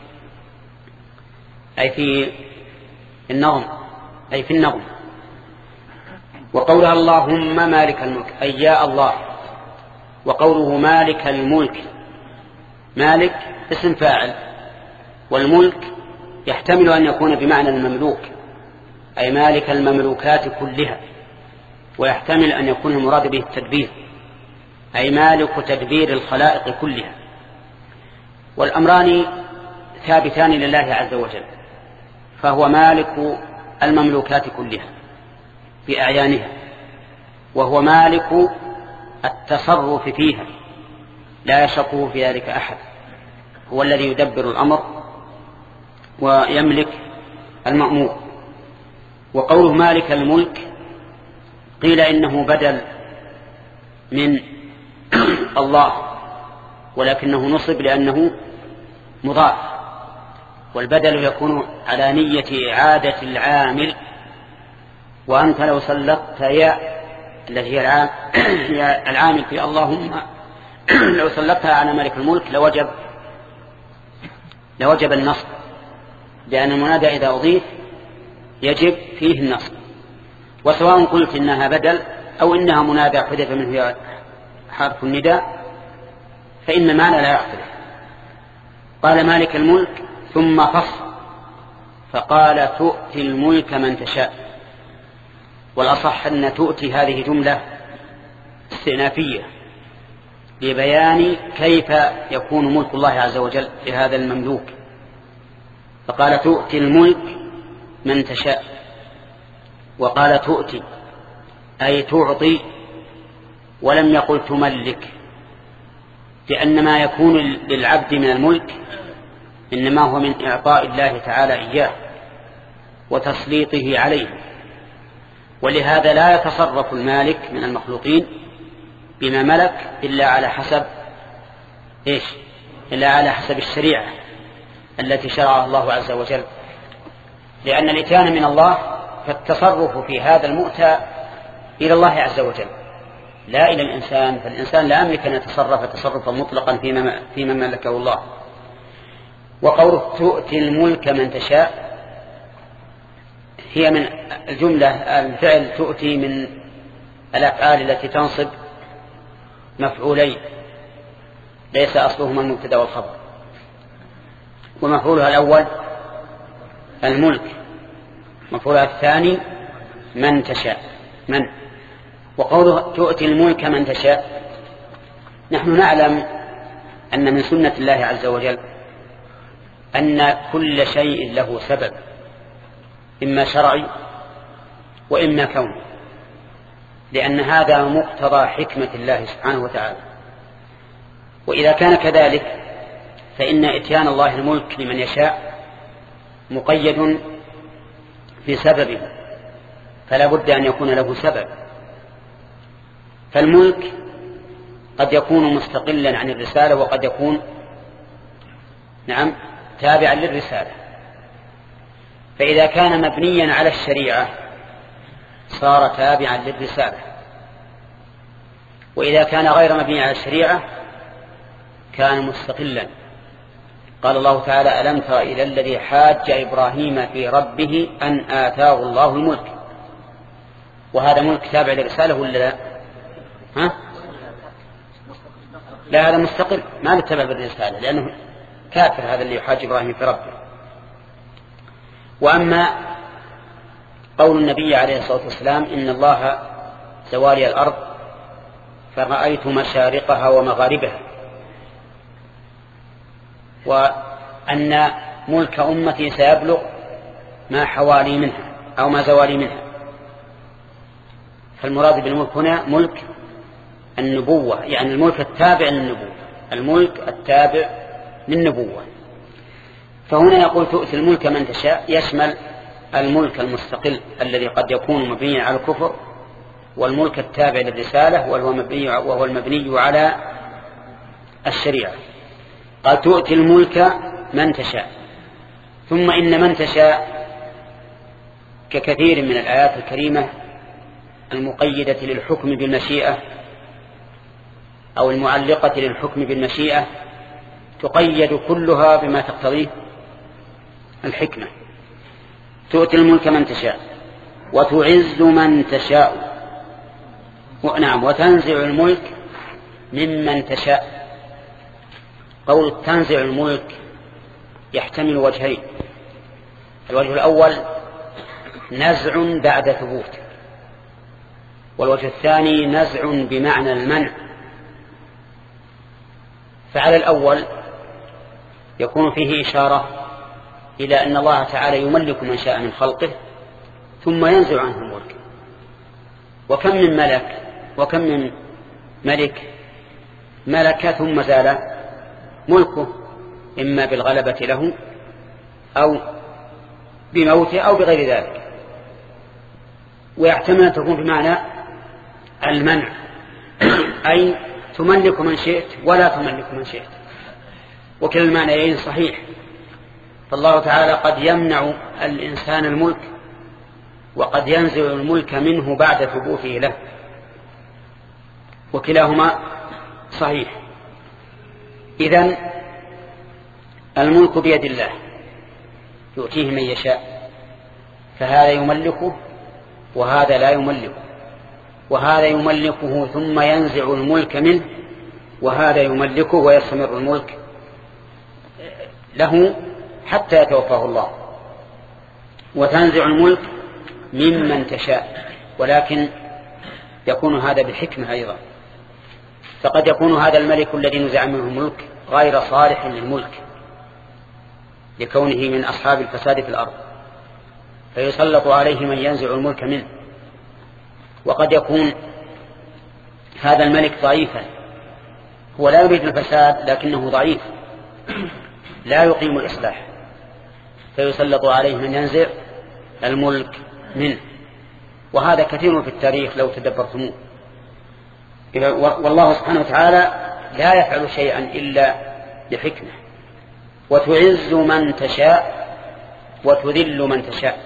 أي في النظم أي في النظم. وقولها اللهم مالك الملك أي يا الله، وقوله مالك الملك، مالك اسم فاعل، والملك يحتمل أن يكون بمعنى المملوك أي مالك المملوكات كلها، ويحتمل أن يكون المراد به التدبير أي مالك تدبير الخلائق كلها. والأمران ثابتان لله عز وجل، فهو مالك المملوكات كلها بأعيانها، وهو مالك التصرف فيها لا يشقه في ذلك أحد، هو الذي يدبر الأمر ويملك المأمور. وقوله مالك الملك قيل إنه بدل من الله، ولكنه نصب لأنه مضاف، والبدل يكون على نية إعادة العامل. وأنت لو سلطت ياء التي هي العامل في اللهم لو سلطتها على مالك الملك لوجب لوجب النصب، لأن المنادى إذا أضيف يجب فيه النصب. وسواء قلت إنها بدل أو إنها منادى حذف منه حرف النداء فإن المعنى لا يختلف. قال مالك الملك ثم فصل فقال تؤتي الملك من تشاء. والأصح أن تؤتي هذه جملة استئنافية لبيان كيف يكون ملك الله عز وجل لهذا المملوك. فقال تؤتي الملك من تشاء، وقال تؤتي أي تعطي، ولم يقل تملك، لأن ما يكون للعبد من الملك إنما هو من إعطاء الله تعالى إياه وتسليطه عليه. ولهذا لا يتصرف المالك من المخلوقين بما ملك إلا على حسب إيش؟ إلا على حسب الشريعة التي شرعها الله عز وجل، لأن الإتيان من الله فالتصرف في هذا المؤتى إلى الله عز وجل لا إلى الإنسان. فالإنسان لا يملك أن يتصرف تصرفا مطلقا فيما, فيما ملكه الله. وقوله تؤتي الملك من تشاء هي من الجملة الفعل تؤتي من الأفعال التي تنصب مفعولين ليس أصلهما المبتدأ والخبر، ومفعولها الأول الملك، مفعولها الثاني من تشاء من. وقوله تؤتي الملك من تشاء، نحن نعلم أن من سنة الله عز وجل أن كل شيء له سبب، إما شرعي وإما كوني، لأن هذا مقتضى حكمة الله سبحانه وتعالى. وإذا كان كذلك فإن إتيان الله الملك لمن يشاء مقيد في سببه، فلا بد أن يكون له سبب. فالملك قد يكون مستقلا عن الرسالة وقد يكون نعم تابعا للرسالة. فإذا كان مبنيا على الشريعة صار تابعا للرسالة، وإذا كان غير مبني على الشريعة كان مستقلا. قال الله تعالى ألم تر إلى الذي حاج إبراهيم في ربه أن آتاه الله الملك. وهذا ملك تابع للرسالة ولا لا؟ ها؟ لا، هذا مستقل ما نتبع بالرسالة لأنه كافر هذا اللي يحاج إبراهيم في ربه. وأما قول النبي عليه الصلاة والسلام إن الله زوالي الأرض فرأيت مشارقها ومغاربها، وأن ملك أمتي سيبلغ ما حوالي منها أو ما زوالي منها، فالمراد بالملك هنا ملك النبوة، يعني الملك التابع للنبوة، الملك التابع للنبوة. فهنا يقول تؤتي الملك من تشاء يشمل الملك المستقل الذي قد يكون مبنيا على الكفر، والملك التابع للرسالة وهو مبني وهو المبني على الشريعة. قال تؤتي الملك من تشاء. ثم إن من تشاء ككثير من الآيات الكريمة المقيدة للحكم بالمشيئة أو المعلقة للحكم بالمشيئة تقيد كلها بما تقتضيه الحكمة. تؤتي الملك من تشاء وتعز من تشاء، نعم، وتنزع الملك ممن تشاء. قول تنزع الملك يحتمل وجهين: الوجه الأول نزع بعد ثبوت، والوجه الثاني نزع بمعنى المنع. فعلى الأول يكون فيه إشارة إلى أن الله تعالى يملك من شاء من خلقه ثم ينزع عنه الملك. وكم من ملك وكم من ملك ملك ثم زال ملكه، إما بالغلبة له أو بموته أو بغير ذلك. ويحتمل أن تكون بمعنى المنع، أي تملك من شئت ولا تملك من شئت، وكلا المعنيين صحيح. فالله تعالى قد يمنع الإنسان الملك وقد ينزع الملك منه بعد ثبوته له، وكلاهما صحيح. إذن الملك بيد الله يؤتيه من يشاء، فهذا يملكه وهذا لا يملكه، وهذا يملكه ثم ينزع الملك منه، وهذا يملكه ويستمر الملك له حتى يتوفاه الله. وتنزع الملك ممن تشاء، ولكن يكون هذا بحكمة أيضا، فقد يكون هذا الملك الذي نزع منه الملك غير صالح للملك لكونه من أصحاب الفساد في الأرض، فيسلط عليه من ينزع الملك منه. وقد يكون هذا الملك ضعيفا، هو لا يريد الفساد لكنه ضعيف لا يقيم الإصلاح، فيسلط عليه من ينزع الملك منه. وهذا كثير في التاريخ لو تدبرتموه. والله سبحانه وتعالى لا يفعل شيئا إلا بحكمة، وتعز من تشاء وتذل من تشاء.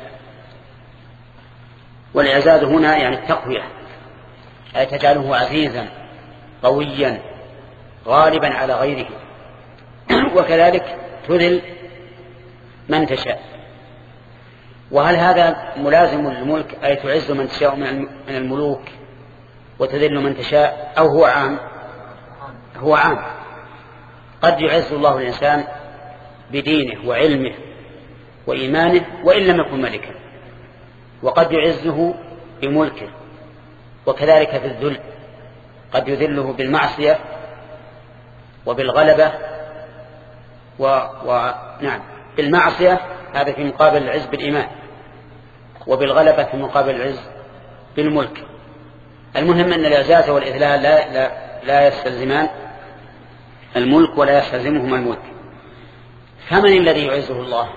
والإعزاز هنا يعني التقوية، أي تجعله عزيزا قويا غالبا على غيره، وكذلك تذل من تشاء. وهل هذا ملازم للملك، أي تعز من تشاء من الملوك وتذل من تشاء، أو هو عام؟ هو عام. قد يعز الله الإنسان بدينه وعلمه وإيمانه وإن لم يكن ملكا، وقد يعزه بملكه، وكذلك في الذل قد يذله بالمعصية وبالغلبة و... و... نعم بالمعصية هذا في مقابل العز بالإيمان، وبالغلبة في مقابل العز بالملك. المهم أن الإعزاز والإذلال لا, لا, لا يستلزمان الملك ولا يستلزمهما الملك. فمن الذي يعزه الله؟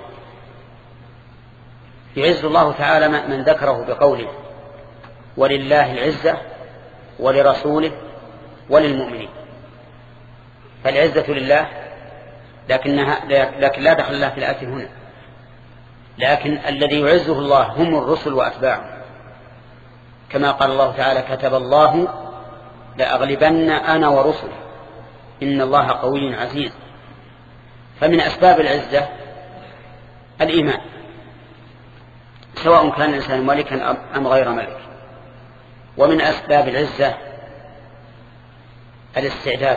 يعز الله تعالى من ذكره بقوله ولله العزة ولرسوله وللمؤمنين. فالعزة لله، لكنها لكن لا دخل الله في الآية هنا، لكن الذي يعزه الله هم الرسل وأتباعهم، كما قال الله تعالى كتب الله لأغلبن أنا ورسلي إن الله قوي عزيز. فمن أسباب العزة الإيمان، سواء كان الإنسان ملكا أم غير ملك. ومن أسباب العزة الاستعداد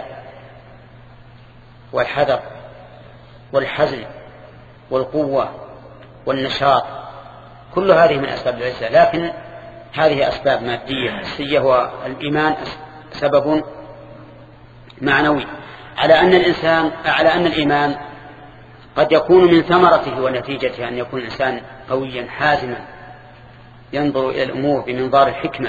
والحذر والحزم والقوة والنشاط، كل هذه من أسباب العزة. لكن هذه أسباب مادية حسية، والإيمان سبب معنوي، على أن الإنسان على أن الإيمان قد يكون من ثمرته ونتيجته أن يكون الإنسان قويا حازما ينظر إلى الأمور بمنظار الحكمة،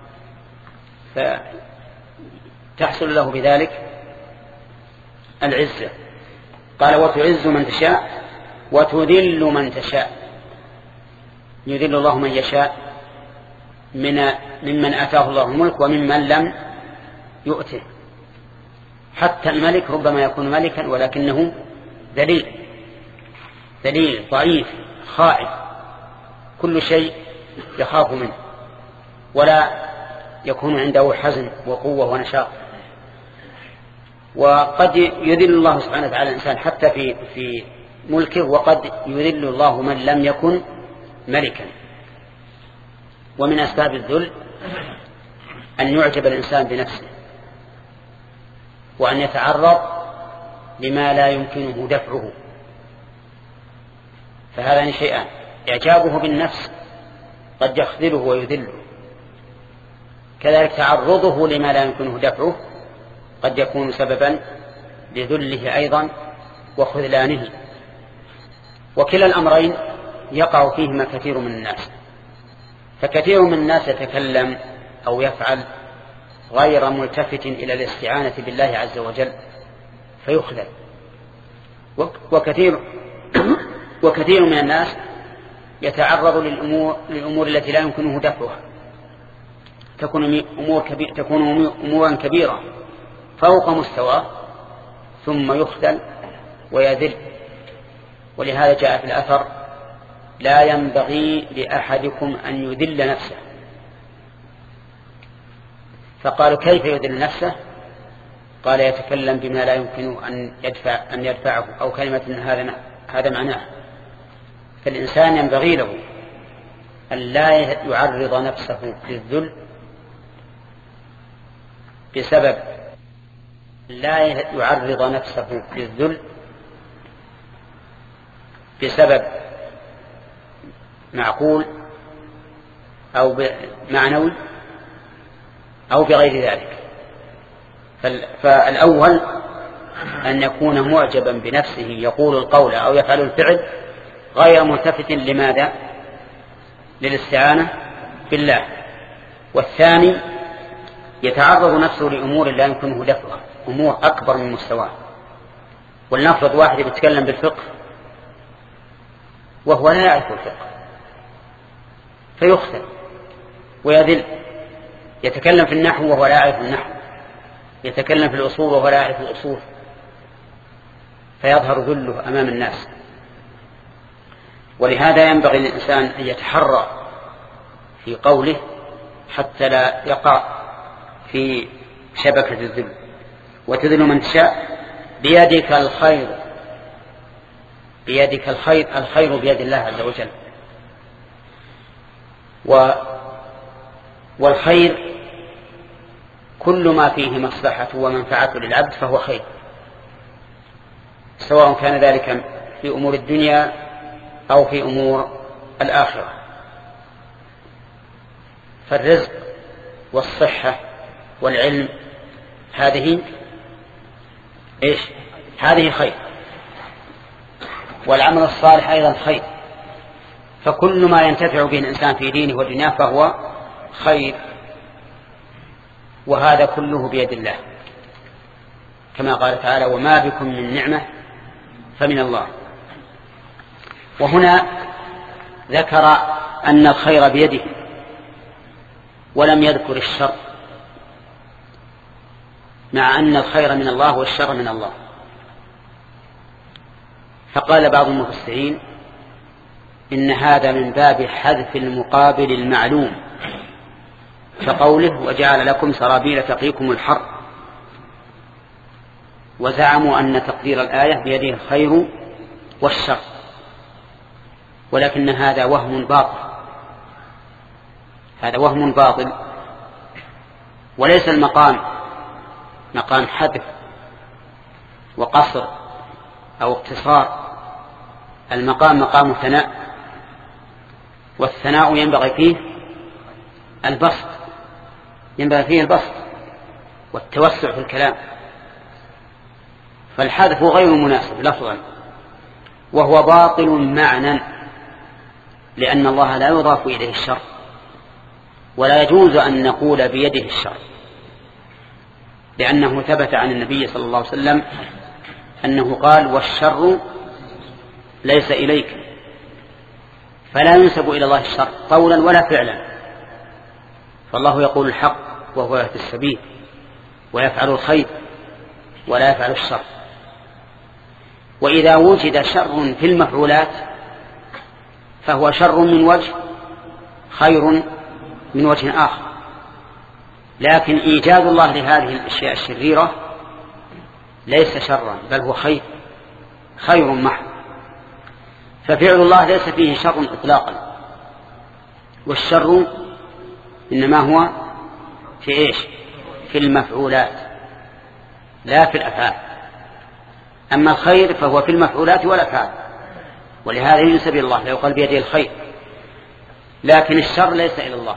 فتحصل له بذلك العزة. قال وتعز من تشاء وتذل من تشاء. يذل الله من يشاء من ممن آتاه الله الملك وممن لم يؤته. حتى الملك ربما يكون ملكا ولكنه ذليل ذليل ضعيف خائف، كل شيء يخاف منه، ولا يكون عنده حزم وقوة ونشاط. وقد يذل الله سبحانه وتعالى الإنسان حتى في في ملكه، وقد يذل الله من لم يكن ملكا. ومن أسباب الذل أن يعجب الإنسان بنفسه، وأن يتعرض لما لا يمكنه دفعه. فهذان شيئان: إعجابه بالنفس قد يخذله ويذله، كذلك تعرضه لما لا يمكنه دفعه قد يكون سببا لذله أيضا وخذلانه. وكلا الأمرين يقع فيهما كثير من الناس، فكثير من الناس يتكلم أو يفعل غير ملتفت إلى الاستعانة بالله عز وجل فيخذل، وكثير وكثير من الناس يتعرض للأمور, للأمور التي لا يمكنه دفعها تكون أمور كبيرة تكون أمورا كبيرة فوق مستواه ثم يخذل ويذل. ولهذا جاء في الأثر: لا ينبغي لأحدكم أن يذل نفسه. فقالوا: كيف يذل نفسه؟ قال: يتكلم بما لا يمكن أن يدفع أن يدفعه، أو كلمة هذا هذا معناه. فالإنسان ينبغي له أن لا يعرض نفسه للذل بسبب لا يعرض نفسه للذل بسبب معقول أو معنوي أو بغير ذلك. فالأول أن يكون معجبا بنفسه يقول القول أو يفعل الفعل غير ملتفت لماذا؟ للاستعانة بالله. والثاني يتعرض نفسه لأمور لا يمكنه دفعها، أمور أكبر من مستواه. ولنفرض واحد يتكلم بالفقه وهو لا يعرف الفقه فيخسر ويذل. يتكلم في النحو وهو لا يعرف النحو، يتكلم في الأصول وهو لا يعرف الأصول، فيظهر ذله أمام الناس. ولهذا ينبغي للإنسان أن يتحرى في قوله حتى لا يقع في شبكة الذل. وتذل من تشاء بيدك الخير، بيدك الخير، الخير بيد الله عز وجل. و والخير كل ما فيه مصلحة ومنفعة للعبد فهو خير، سواء كان ذلك في أمور الدنيا أو في أمور الآخرة. فالرزق والصحة والعلم هذه إيش؟ هذه خير. والعمل الصالح أيضا خير. فكل ما ينتفع به الإنسان في دينه ودنياه فهو خير، وهذا كله بيد الله، كما قال تعالى: وما بكم من نعمة فمن الله. وهنا ذكر أن الخير بيده ولم يذكر الشر، مع أن الخير من الله والشر من الله. فقال بعض المفسرين: إن هذا من باب حذف المقابل المعلوم، كقوله: وجعل لكم سرابيل تقيكم الحر. وزعموا أن تقدير الآية بيده الخير والشر، ولكن هذا وهم باطل، هذا وهم باطل. وليس المقام مقام حذف وقصر أو اقتصار، المقام مقام ثناء، والثناء ينبغي فيه البسط، ينبغي فيه البسط والتوسع في الكلام. فالحذف غير مناسب لفظا، وهو باطل معنى، لأن الله لا يضاف إليه الشر، ولا يجوز أن نقول بيده الشر، لأنه ثبت عن النبي صلى الله عليه وسلم أنه قال: والشر ليس إليك. فلا ينسب إلى الله الشر قولا ولا فعلا، فالله يقول الحق وهو يهدي السبيل ويفعل الخير ولا يفعل الشر. وإذا وجد شر في المفعولات فهو شر من وجه، خير من وجه آخر. لكن إيجاد الله لهذه الأشياء الشريرة ليس شرا، بل هو خير، خير محض. ففعل الله ليس فيه شر إطلاقا، والشر إنما هو في إيش؟ في المفعولات لا في الأفعال. أما الخير فهو في المفعولات والأفعال، ولهذا ينسب إلى الله، لا يقال بيده الخير. لكن الشر ليس إلى الله.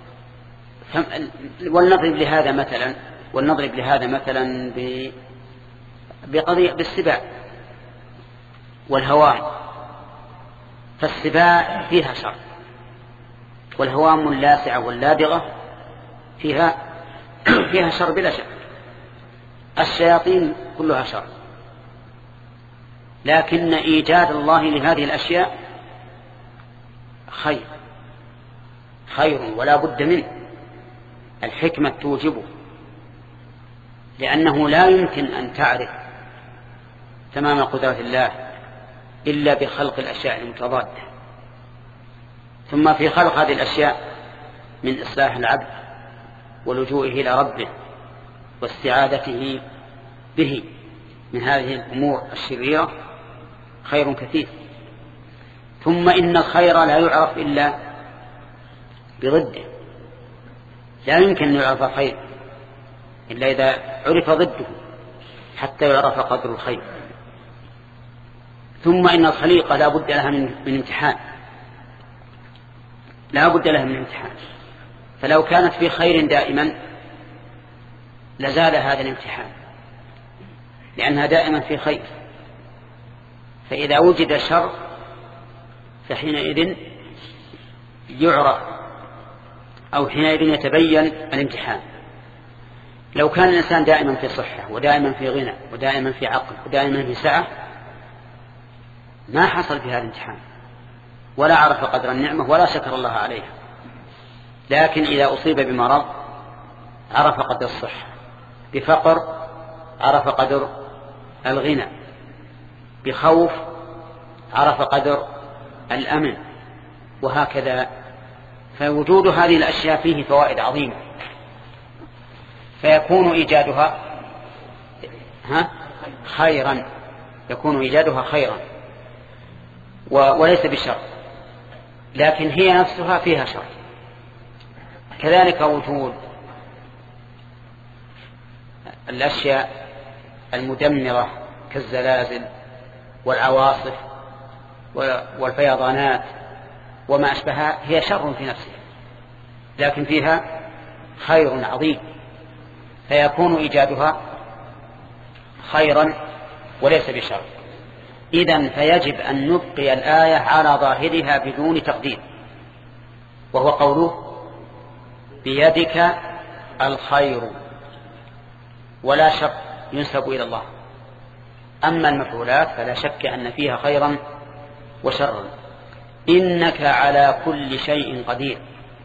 ولنضرب لهذا مثلا ولنضرب لهذا مثلا بقضية بالسباع والهوام. فالسباع فيها شر، والهوام اللاسعة واللادغة فيها فيها شر بلا شك. الشياطين كلها شر، لكن إيجاد الله لهذه الأشياء خير، خير ولا بد منه. الحكمة توجبه، لأنه لا يمكن أن تعرف تمام قدرة الله إلا بخلق الأشياء المتضادة. ثم في خلق هذه الأشياء من إصلاح العبد ولجوئه إلى ربه واستعادته به من هذه الأمور الشريرة خير كثير. ثم إن الخير لا يعرف إلا بضده، لا يمكن أن يعرف الخير إلا إذا عرف ضده حتى يعرف قدر الخير. ثم إن الخليقة لا بد لها من, من امتحان، لا بد لها من امتحان. فلو كانت في خير دائما لزال هذا الامتحان، لأنها دائما في خير. فإذا وجد شر فحينئذ يعرف أو حينئذ يتبين الامتحان. لو كان الإنسان دائما في صحة ودائما في غنى ودائما في عقل ودائما في سعة ما حصل في هذا الامتحان ولا عرف قدر النعمة ولا شكر الله عليها. لكن إذا أصيب بمرض عرف قدر الصحة، بفقر عرف قدر الغنى، بخوف عرف قدر الأمن، وهكذا. فوجود هذه الأشياء فيه فوائد عظيمة، فيكون إيجادها ها خيرا، يكون إيجادها خيرا وليس بشر، لكن هي نفسها فيها شر. كذلك وجود الأشياء المدمرة كالزلازل والعواصف والفيضانات وما أشبهها هي شر في نفسها، لكن فيها خير عظيم، فيكون إيجادها خيرا وليس بشر. إذن فيجب أن نبقي الآية على ظاهرها بدون تقدير، وهو قوله بيدك الخير، ولا شك ينسب إلى الله. أما المفعولات فلا شك أن فيها خيرا وشرا. إنك على كل شيء قدير،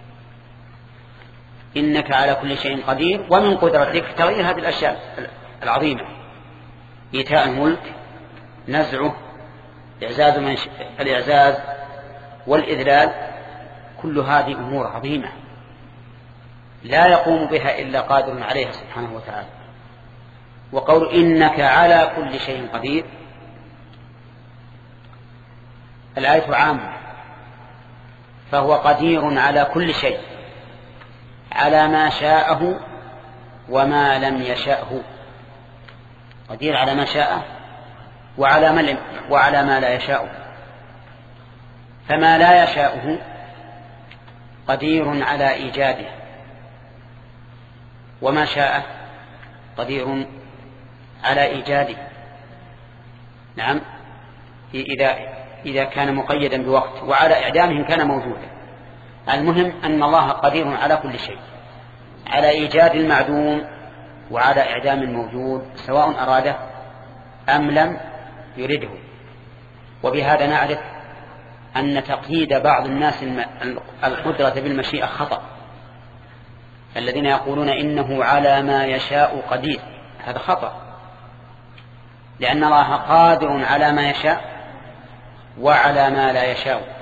إنك على كل شيء قدير، ومن قدرتك تغيير هذه الأشياء العظيمة، إيتاء الملك، نزعه، إعزاز من ش... الإعزاز والإذلال، كل هذه أمور عظيمة لا يقوم بها إلا قادر عليها سبحانه وتعالى. وقول إنك على كل شيء قدير، الآية عامة، فهو قدير على كل شيء، على ما شاءه وما لم يشأه، قدير على ما شاءه وعلى ما, لم وعلى ما لا يشاءه. فما لا يشاءه قدير على إيجاده، وما شاءه قدير على إيجاده. نعم، إذا, إذا كان مقيدا بوقت، وعلى إعدامه كان موجودا. المهم أن الله قدير على كل شيء، على إيجاد المعدوم وعلى إعدام الموجود، سواء أراده أم لم يرده. وبهذا نعرف أن تقييد بعض الناس القدرة بالمشيئة خطأ. الذين يقولون إنه على ما يشاء قدير، هذا خطأ، لأن الله قادر على ما يشاء وعلى ما لا يشاء،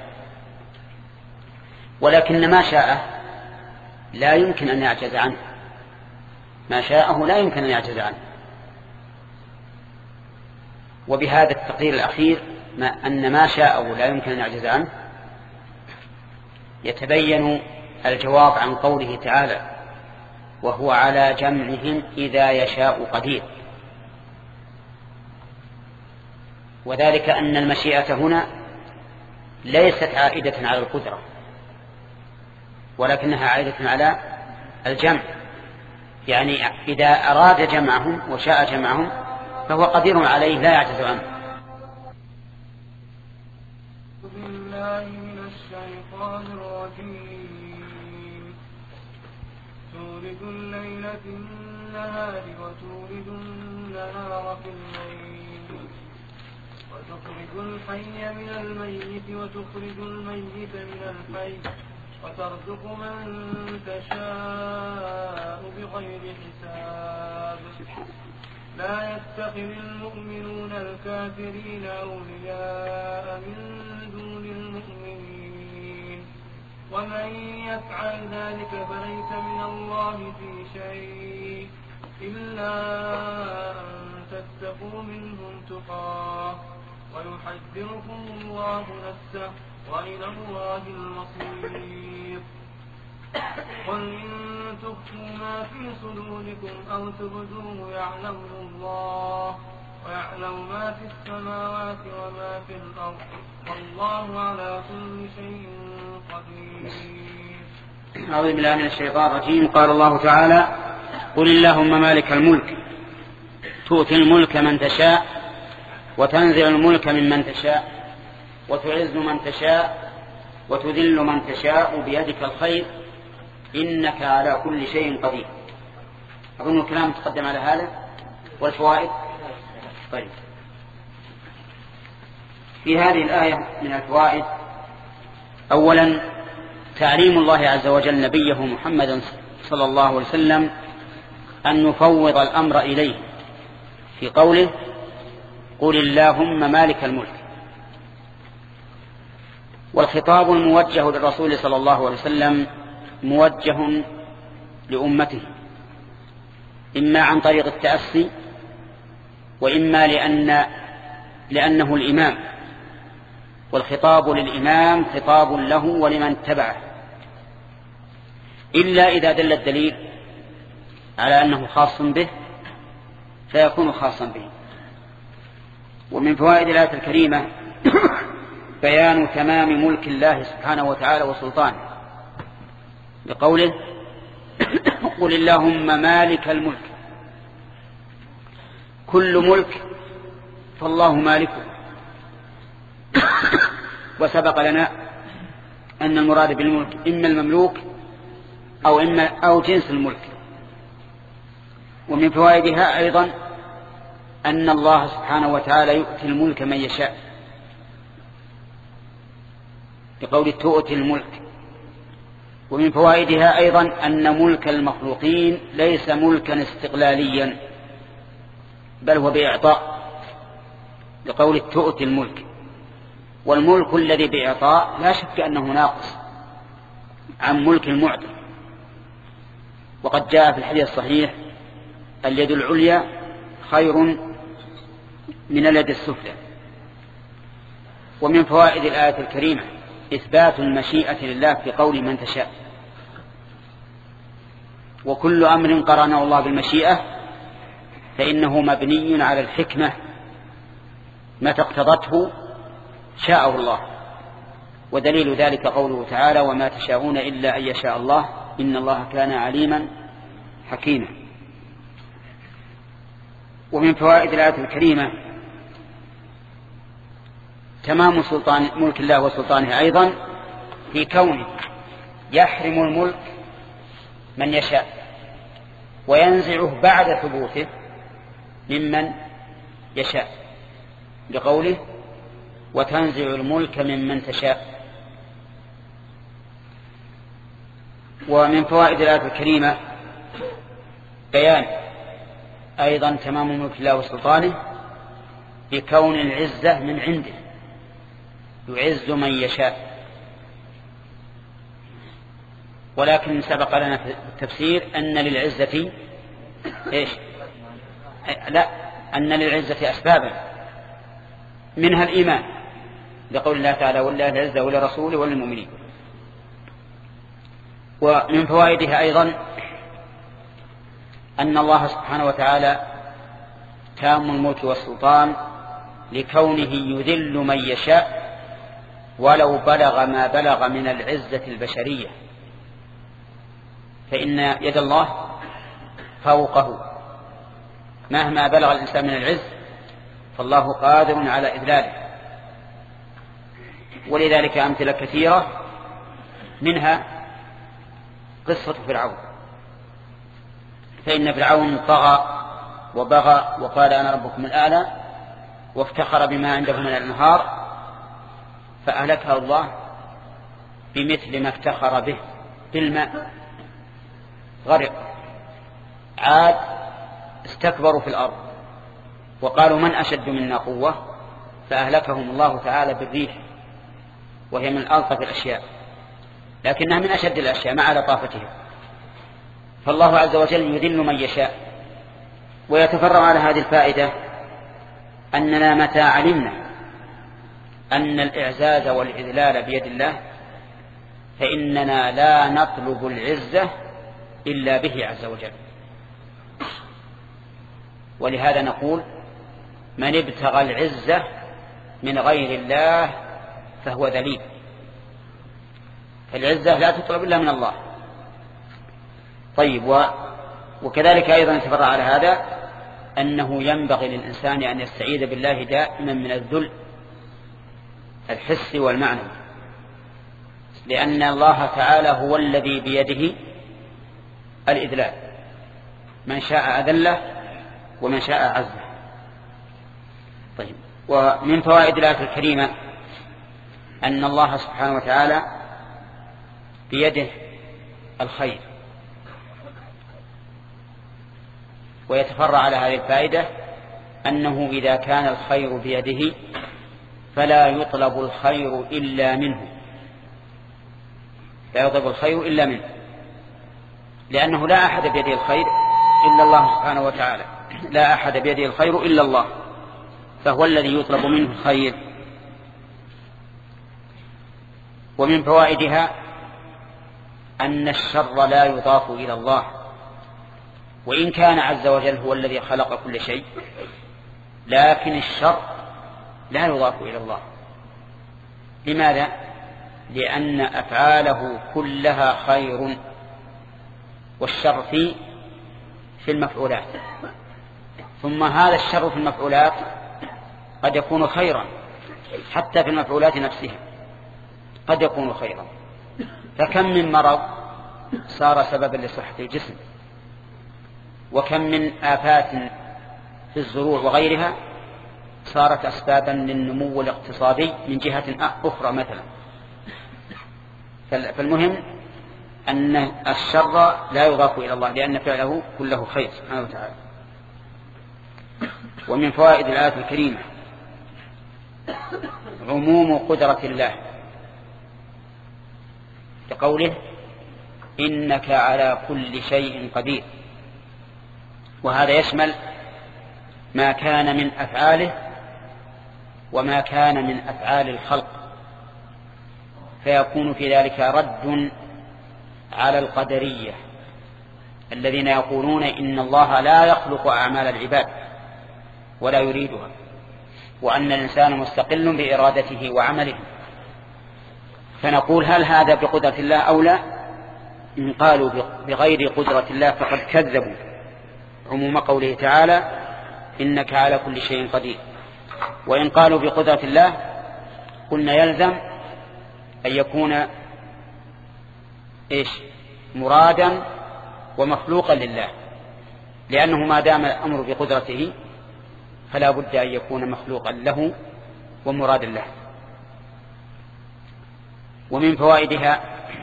ولكن ما شاءه لا يمكن أن يعجز عنه، ما شاءه لا يمكن أن يعجز عنه. وبهذا التقدير الأخير ما أن ما شاءه لا يمكن أن يعجز عنه يتبين الجواب عن قوله تعالى وهو على جمعهم إذا يشاء قدير. وذلك أن المشيئة هنا ليست عائدة على القدرة، ولكنها عائدة على الجمع، يعني إذا أراد جمعهم وشاء جمعهم فهو قدير عليه لا يعجز عنه. بالله من الشيطان الرجيم. تولد الليل في النهار وتولد النهار في الليل، وتخرج الحي من الميت وتخرج الميت من الحي، وترزق من تشاء بغير حساب. لا يتخذ المؤمنون الكافرين أولياء من دون المؤمنين ومن يفعل ذلك فليس من الله في شيء إلا أن تتقوا منهم تقاه ويحذركم الله نفسه وإلى الله المصير. قل إن تخفوا ما في صدوركم أو تبدوه يعلمه الله ويعلم ما في السماوات وما في الأرض والله على كل شيء قدير. أعوذ بالله من الشيطان الرجيم. قال الله تعالى: قل اللهم مالك الملك تؤتي الملك من تشاء وتنزع الملك ممن تشاء وتعز من تشاء وتذل من تشاء بيدك الخير إنك على كل شيء قدير. أظن الكلام تقدم على هذا. والفوائد. طيب، في هذه الآية من الفوائد: أولا تعليم الله عز وجل نبيه محمد صلى الله عليه وسلم أن يفوض الأمر إليه في قوله: قل اللهم مالك الملك. والخطاب الموجه للرسول صلى الله عليه وسلم موجه لأمته، إما عن طريق التأسي وإما لأن لأنه الإمام، والخطاب للإمام خطاب له ولمن تبعه، إلا إذا دل الدليل على أنه خاص به فيكون خاصا به. ومن فوائد الآية الكريمة بيان تمام ملك الله سبحانه وتعالى وسلطانه، بقوله: قل اللهم مالك الملك. كل ملك فالله مالكه. وسبق لنا أن المراد بالملك إما المملوك أو إما أو جنس الملك. ومن فوائدها أيضا أن الله سبحانه وتعالى يؤتي الملك من يشاء، بقول تؤتي الملك. ومن فوائدها أيضا أن ملك المخلوقين ليس ملكا استقلاليا، بل هو بإعطاء، بقول تؤتي الملك. والملك الذي بإعطاء لا شك أنه ناقص عن ملك المعطي. وقد جاء في الحديث الصحيح: اليد العليا خير من اليد السفلى. ومن فوائد الآية الكريمة إثبات المشيئة لله في قول من تشاء. وكل أمر قرنه الله بالمشيئة فإنه مبني على الحكمة، متى اقتضته شاءه الله. ودليل ذلك قوله تعالى: وما تشاءون إلا أن يشاء الله إن الله كان عليما حكيما. ومن فوائد الآية الكريمة تمام سلطان ملك الله وسلطانه أيضا في كونه يحرم الملك من يشاء وينزعه بعد ثبوته ممن يشاء، بقوله: وتنزع الملك ممن تشاء. ومن فوائد الآية الكريمة بيان أيضا تمام ملك الله وسلطانه بكون العزة من عنده، يعز من يشاء. ولكن سبق لنا في التفسير أن للعزة إيش؟ لا، أن للعزة أسبابا، منها الإيمان، لقول الله تعالى: ولله العزة ولرسوله وللمؤمنين. ومن فوائدها أيضا أن الله سبحانه وتعالى تام الملك والسلطان لكونه يذل من يشاء ولو بلغ ما بلغ من العزة البشرية، فإن يد الله فوقه مهما بلغ الإنسان من العز فالله قادر على إذلاله. ولذلك أمثلة كثيرة، منها قصة فرعون. فإن فرعون طغى وبغى وقال أنا ربكم الأعلى وافتخر بما عنده من الأنهار، فأهلكها الله بمثل ما افتخر به بالماء غرق، عاد استكبروا في الأرض وقالوا من أشد منا قوة، فأهلكهم الله تعالى بالريح، وهي من ألطف الأشياء لكنها من أشد الأشياء مع لطافتها. فالله عز وجل يذل من يشاء. ويتفرع على هذه الفائدة أننا متى علمنا أن الإعزاز والإذلال بيد الله فإننا لا نطلب العزة إلا به عز وجل. ولهذا نقول من ابتغى العزة من غير الله فهو ذليل، فالعزة لا تطلب إلا من الله. طيب، و... وكذلك أيضا يتفرع على هذا أنه ينبغي للإنسان أن يستعيذ بالله دائما من الذل الحسي والمعنوي، لأن الله تعالى هو الذي بيده الإذلال، من شاء أذله ومن شاء عزه. طيب، ومن فوائد الآية الكريمة أن الله سبحانه وتعالى بيده الخير. ويتفرع على هذه الفائدة أنه إذا كان الخير بيده فلا يطلب الخير إلا منه، لا يطلب الخير إلا منه، لأنه لا أحد بيده الخير إلا الله سبحانه وتعالى، لا أحد بيده الخير إلا الله، فهو الذي يطلب منه الخير. ومن فوائدها أن الشر لا يضاف إلى الله، وإن كان عز وجل هو الذي خلق كل شيء، لكن الشر لا يضاف إلى الله. لماذا؟ لأن أفعاله كلها خير، والشر في في المفعولات، ثم هذا الشر في المفعولات قد يكون خيرا، حتى في المفعولات نفسها قد يكون خيرا. فكم من مرض صار سببا لصحة الجسم، وكم من آفات في الزروع وغيرها صارت أسبابا للنمو الاقتصادي من جهة أخرى مثلا. فالمهم أن الشر لا يضاف إلى الله، لأن فعله كله خير سبحانه وتعالى. ومن فوائد الآية الكريمة عموم قدرة الله، لقوله إنك على كل شيء قدير، وهذا يشمل ما كان من أفعاله وما كان من أفعال الخلق، فيكون في ذلك رد على القدرية الذين يقولون إن الله لا يخلق أعمال العباد ولا يريدها، وأن الإنسان مستقل بإرادته وعمله. فنقول هل هذا بقدرة الله أو لا؟ إن قالوا بغير قدرة الله فقد كذبوا عموم قوله تعالى إنك على كل شيء قدير. وإن قالوا بقدرة الله قلنا يلزم أن يكون إيش مرادا ومخلوقا لله، لأنه ما دام الأمر بقدرته فلا بد أن يكون مخلوقا له ومرادا له. ومن فوائدها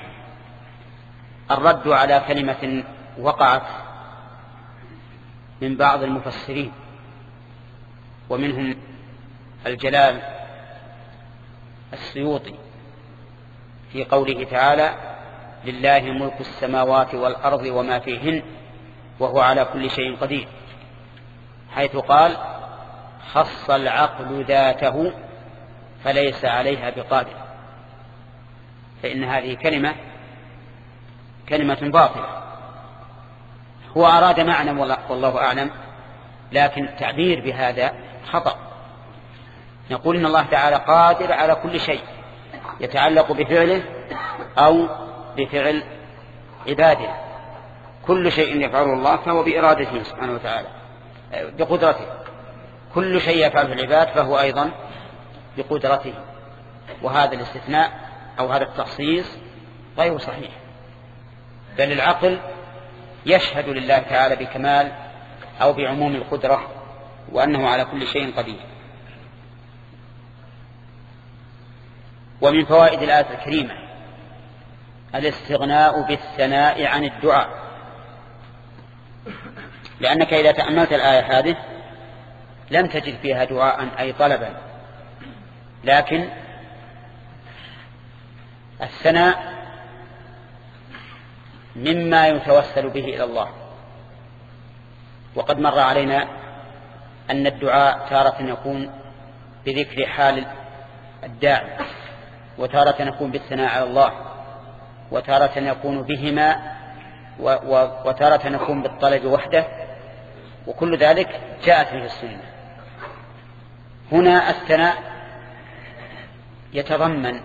الرد على كلمة وقعت من بعض المفسرين، ومنهم الجلال السيوطي في قوله تعالى لله ملك السماوات والأرض وما فيهن وهو على كل شيء قدير، حيث قال خص العقل ذاته فليس عليها بقادر. فإن هذه كلمة كلمة باطلة، هو أراد معنى والله أعلم، لكن التعبير بهذا خطأ. نقول إن الله تعالى قادر على كل شيء يتعلق بفعله أو بفعل عباده، كل شيء يفعله الله فهو بإرادته سبحانه وتعالى بقدرته، كل شيء يفعله العباد فهو أيضا بقدرته. وهذا الاستثناء أو هذا التخصيص غير صحيح، بل العقل يشهد لله تعالى بكمال أو بعموم القدرة وأنه على كل شيء قدير. ومن فوائد الآية الكريمة الاستغناء بالثناء عن الدعاء، لأنك إذا تأملت الآية هذه لم تجد فيها دعاء أي طلبا، لكن الثناء مما يتوسل به إلى الله. وقد مر علينا أن الدعاء تارة يكون بذكر حال الداعي، وتارة يكون بالثناء على الله، وتارة يكون بهما، وتارة يكون بالطلب وحده، وكل ذلك جاءت في السنة. هنا الثناء يتضمن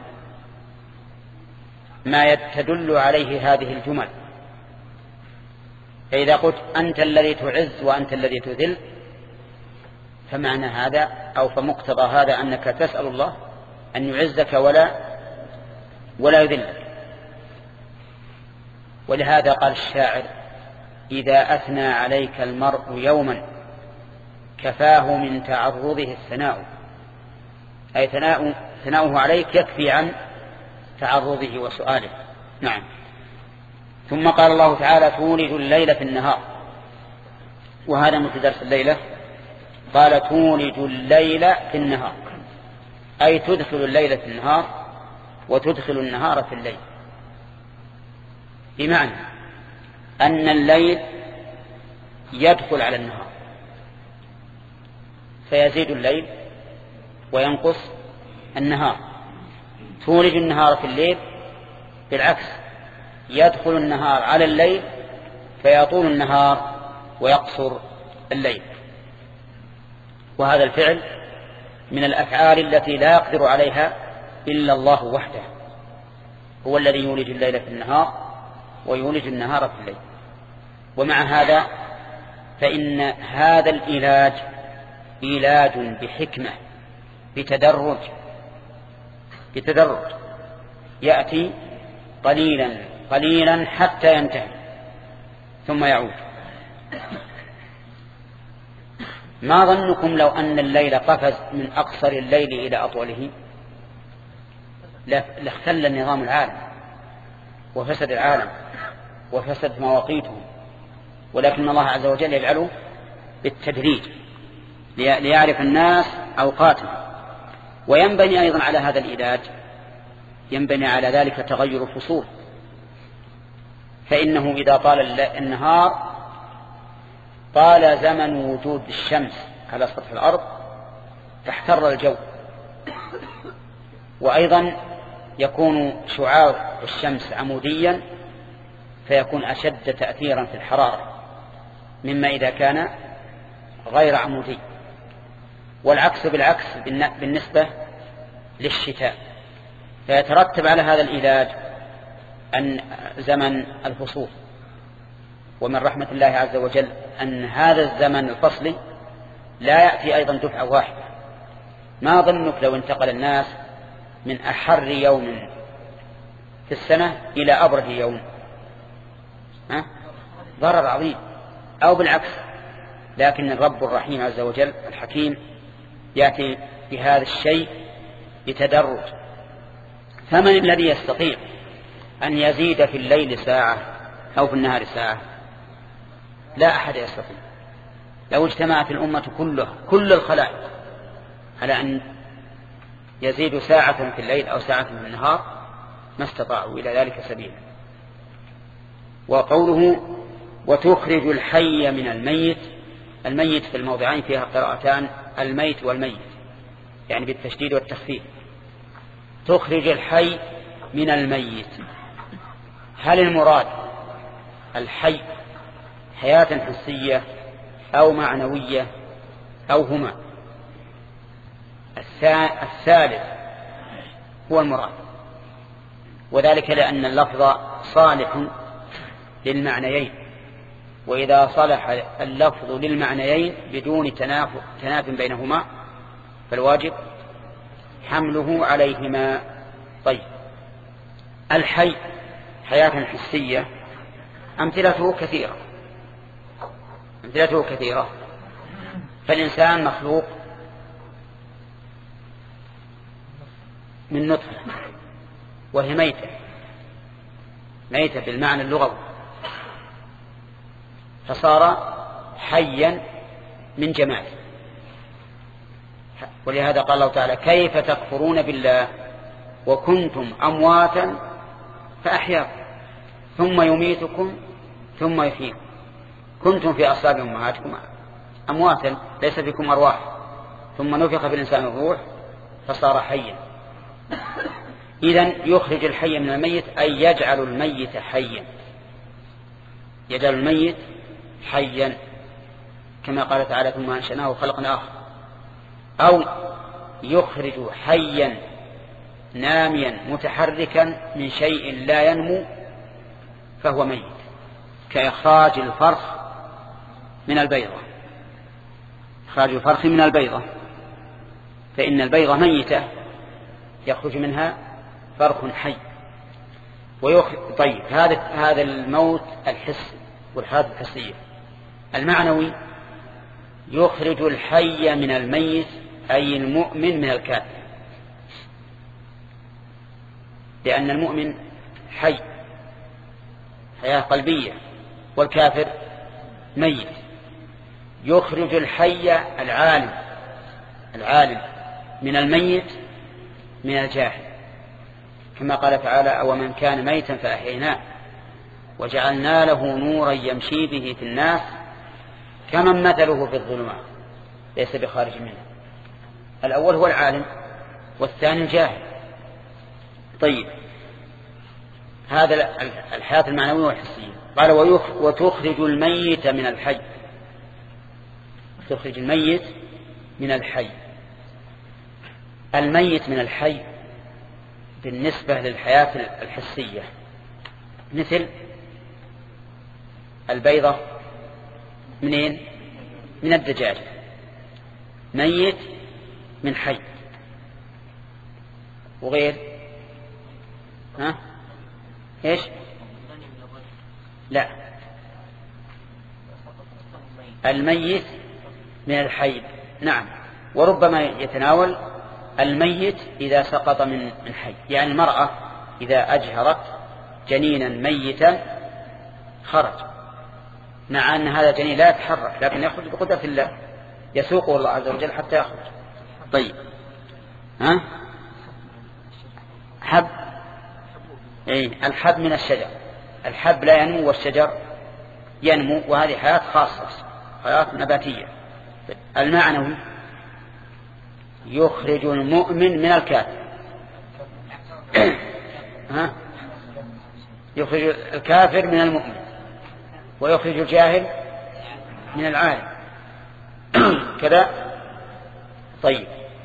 ما تدل عليه هذه الجمل، فإذا قلت أنت الذي تعز وأنت الذي تذل، فمعنى هذا أو فمقتضى هذا أنك تسأل الله أن يعزك ولا ولا يذلك. ولهذا قال الشاعر: إذا أثنى عليك المرء يوما كفاه من تعرضه الثناء، أي ثناء ثناؤه عليك يكفي عن تعرضه وسؤاله. نعم. ثم قال الله تعالى: تولج الليل في النهار، وهذا من درس الليلة. قال: تولج الليل في النهار، أي تدخل الليل في النهار وتدخل النهار في الليل، بمعنى أن الليل يدخل على النهار فيزيد الليل وينقص النهار. تولج النهار في الليل بالعكس، يدخل النهار على الليل فيطول النهار ويقصر الليل. وهذا الفعل من الأفعال التي لا يقدر عليها إلا الله وحده، هو الذي يولج الليل في النهار ويولج النهار في الليل. ومع هذا فإن هذا العلاج علاج بحكمة، بتدرج بتدرج يأتي قليلا قليلا حتى ينتهي ثم يعود. ما ظنكم لو أن الليل قفز من أقصر الليل إلى أطوله؟ لاختل النظام العالم وفسد العالم وفسد مواقيته، ولكن الله عز وجل يجعله بالتدريج ليعرف الناس أوقاته. وينبني أيضا على هذا العلاج، ينبني على ذلك تغير الفصول، فإنه إذا طال النهار طال زمن وجود الشمس على سطح الأرض فاحتر الجو، وأيضا يكون شعاع الشمس عموديا فيكون أشد تأثيرا في الحرارة مما إذا كان غير عمودي. والعكس بالعكس بالنسبة للشتاء، فيترتب على هذا العلاج أن زمن الفصول. ومن رحمة الله عز وجل أن هذا الزمن الفصلي لا يأتي أيضا دفعة واحدة. ما ظنك لو انتقل الناس من أحر يوم في السنة إلى أبرد يوم؟ ها؟ ضرر عظيم. أو بالعكس، لكن الرب الرحيم عز وجل الحكيم يأتي بهذا الشيء بتدرج. فمن الذي يستطيع أن يزيد في الليل ساعة أو في النهار ساعة؟ لا أحد يستطيع. لو اجتمعت الأمة كلها كل الخلائق على أن يزيد ساعة في الليل أو ساعة في النهار ما استطاعوا إلى ذلك سبيلا. وقوله وتخرج الحي من الميت، الميت في الموضعين فيها قراءتان، الميت والميت، يعني بالتشديد والتخفيف. تخرج الحي من الميت، هل المراد الحي حياة حسية أو معنوية أو هما؟ الثالث هو المراد، وذلك لأن اللفظ صالح للمعنيين، وإذا صلح اللفظ للمعنيين بدون تناف بينهما فالواجب حمله عليهما. طيب، الحي حياة حسية أمثلته كثيرة أمثلته كثيرة فالإنسان مخلوق من نطفة وهي ميتة، ميتة بالمعنى اللغوي، فصار حيا من جماله. ولهذا قال الله تعالى: كيف تكفرون بالله وكنتم أمواتا فأحياكم ثم يميتكم ثم يحييكم. كنتم في أصلاب أمهاتكم أمواتا ليس فيكم أرواح، ثم نفخ في الإنسان الروح فصار حيا. إذن يخرج الحي من الميت أي يجعل الميت حيا، يجعل الميت حيا كما قال تعالى: ثم أنشأناه خلقا آخر. أو يخرج حيا ناميا متحركا من شيء لا ينمو فهو ميت، كإخراج الفرخ من البيضة. إخراج الفرخ من البيضة، فإن البيضة ميتة يخرج منها فرخ حي. ويخرج طيب هذا هذا الموت الحسي والحالة الحسية. المعنوي: يخرج الحي من الميت أي المؤمن من الكافر، لأن المؤمن حي حياة قلبية والكافر ميت. يخرج الحي العالم العالم من الميت من الجاهل، كما قال تعالى: أومن كان ميتا فأحييناه وجعلنا له نورا يمشي به في الناس كمن مثله في الظلمات ليس بخارج منه. الأول هو العالم والثاني الجاهل. طيب هذا الحياة المعنوية والحسية. قال: وتخرج الميت من الحي. تخرج الميت من الحي. الميت من الحي بالنسبة للحياة الحسية مثل البيضة منين؟ من الدجاج. ميت من حي. وغير ها ايش؟ لا، الميت من الحي. نعم. وربما يتناول الميت إذا سقط من من حي، يعني المرأة إذا أجهرت جنينا ميتا خرج، مع أن هذا الجنين لا يتحرك لكن يخرج بقدرة الله، يسوقه الله عز وجل حتى يخرج. طيب ها حب أي الحب من الشجر. الحب لا ينمو والشجر ينمو، وهذه حياة خاصة، حياة نباتية. المعنوي: يخرج المؤمن من الكافر. ها يخرج الكافر من المؤمن، ويخرج الجاهل من العالم كذا. طيب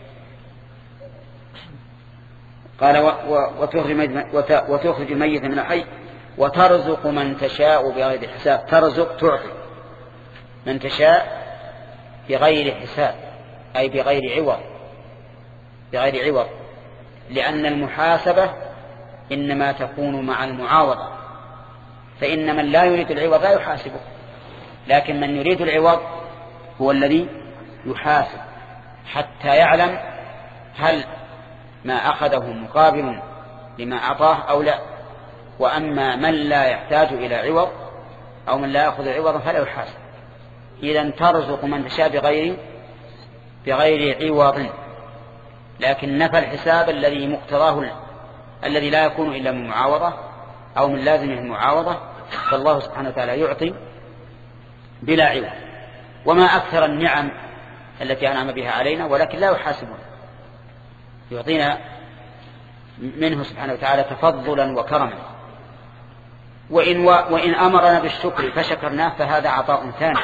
قال: وتخرج الميت من الحي وترزق من تشاء بغير حساب. ترزق تعطي من تشاء بغير حساب، أي بغير عوض، بغير عوض، لأن المحاسبة إنما تكون مع المعاوضة، فإن من لا يريد العوض لا يحاسبه، لكن من يريد العوض هو الذي يحاسب حتى يعلم هل ما أخذه مقابل لما أعطاه أو لا. وأما من لا يحتاج إلى عوض أو من لا يأخذ عوضا فلا يحاسب. إذن ترزق من تشاء بغير بغير عوض، لكن نفى الحساب الذي مقتضاه الذي لا يكون إلا من معاوضة أو من لازمه المعاوضة، فالله سبحانه وتعالى يعطي بلا عوض. وما أكثر النعم التي أنعم بها علينا ولكن لا يحاسبنا، يعطينا منه سبحانه وتعالى تفضلا وكرما. وإن, وإن أمرنا بالشكر فشكرناه فهذا عطاء ثاني.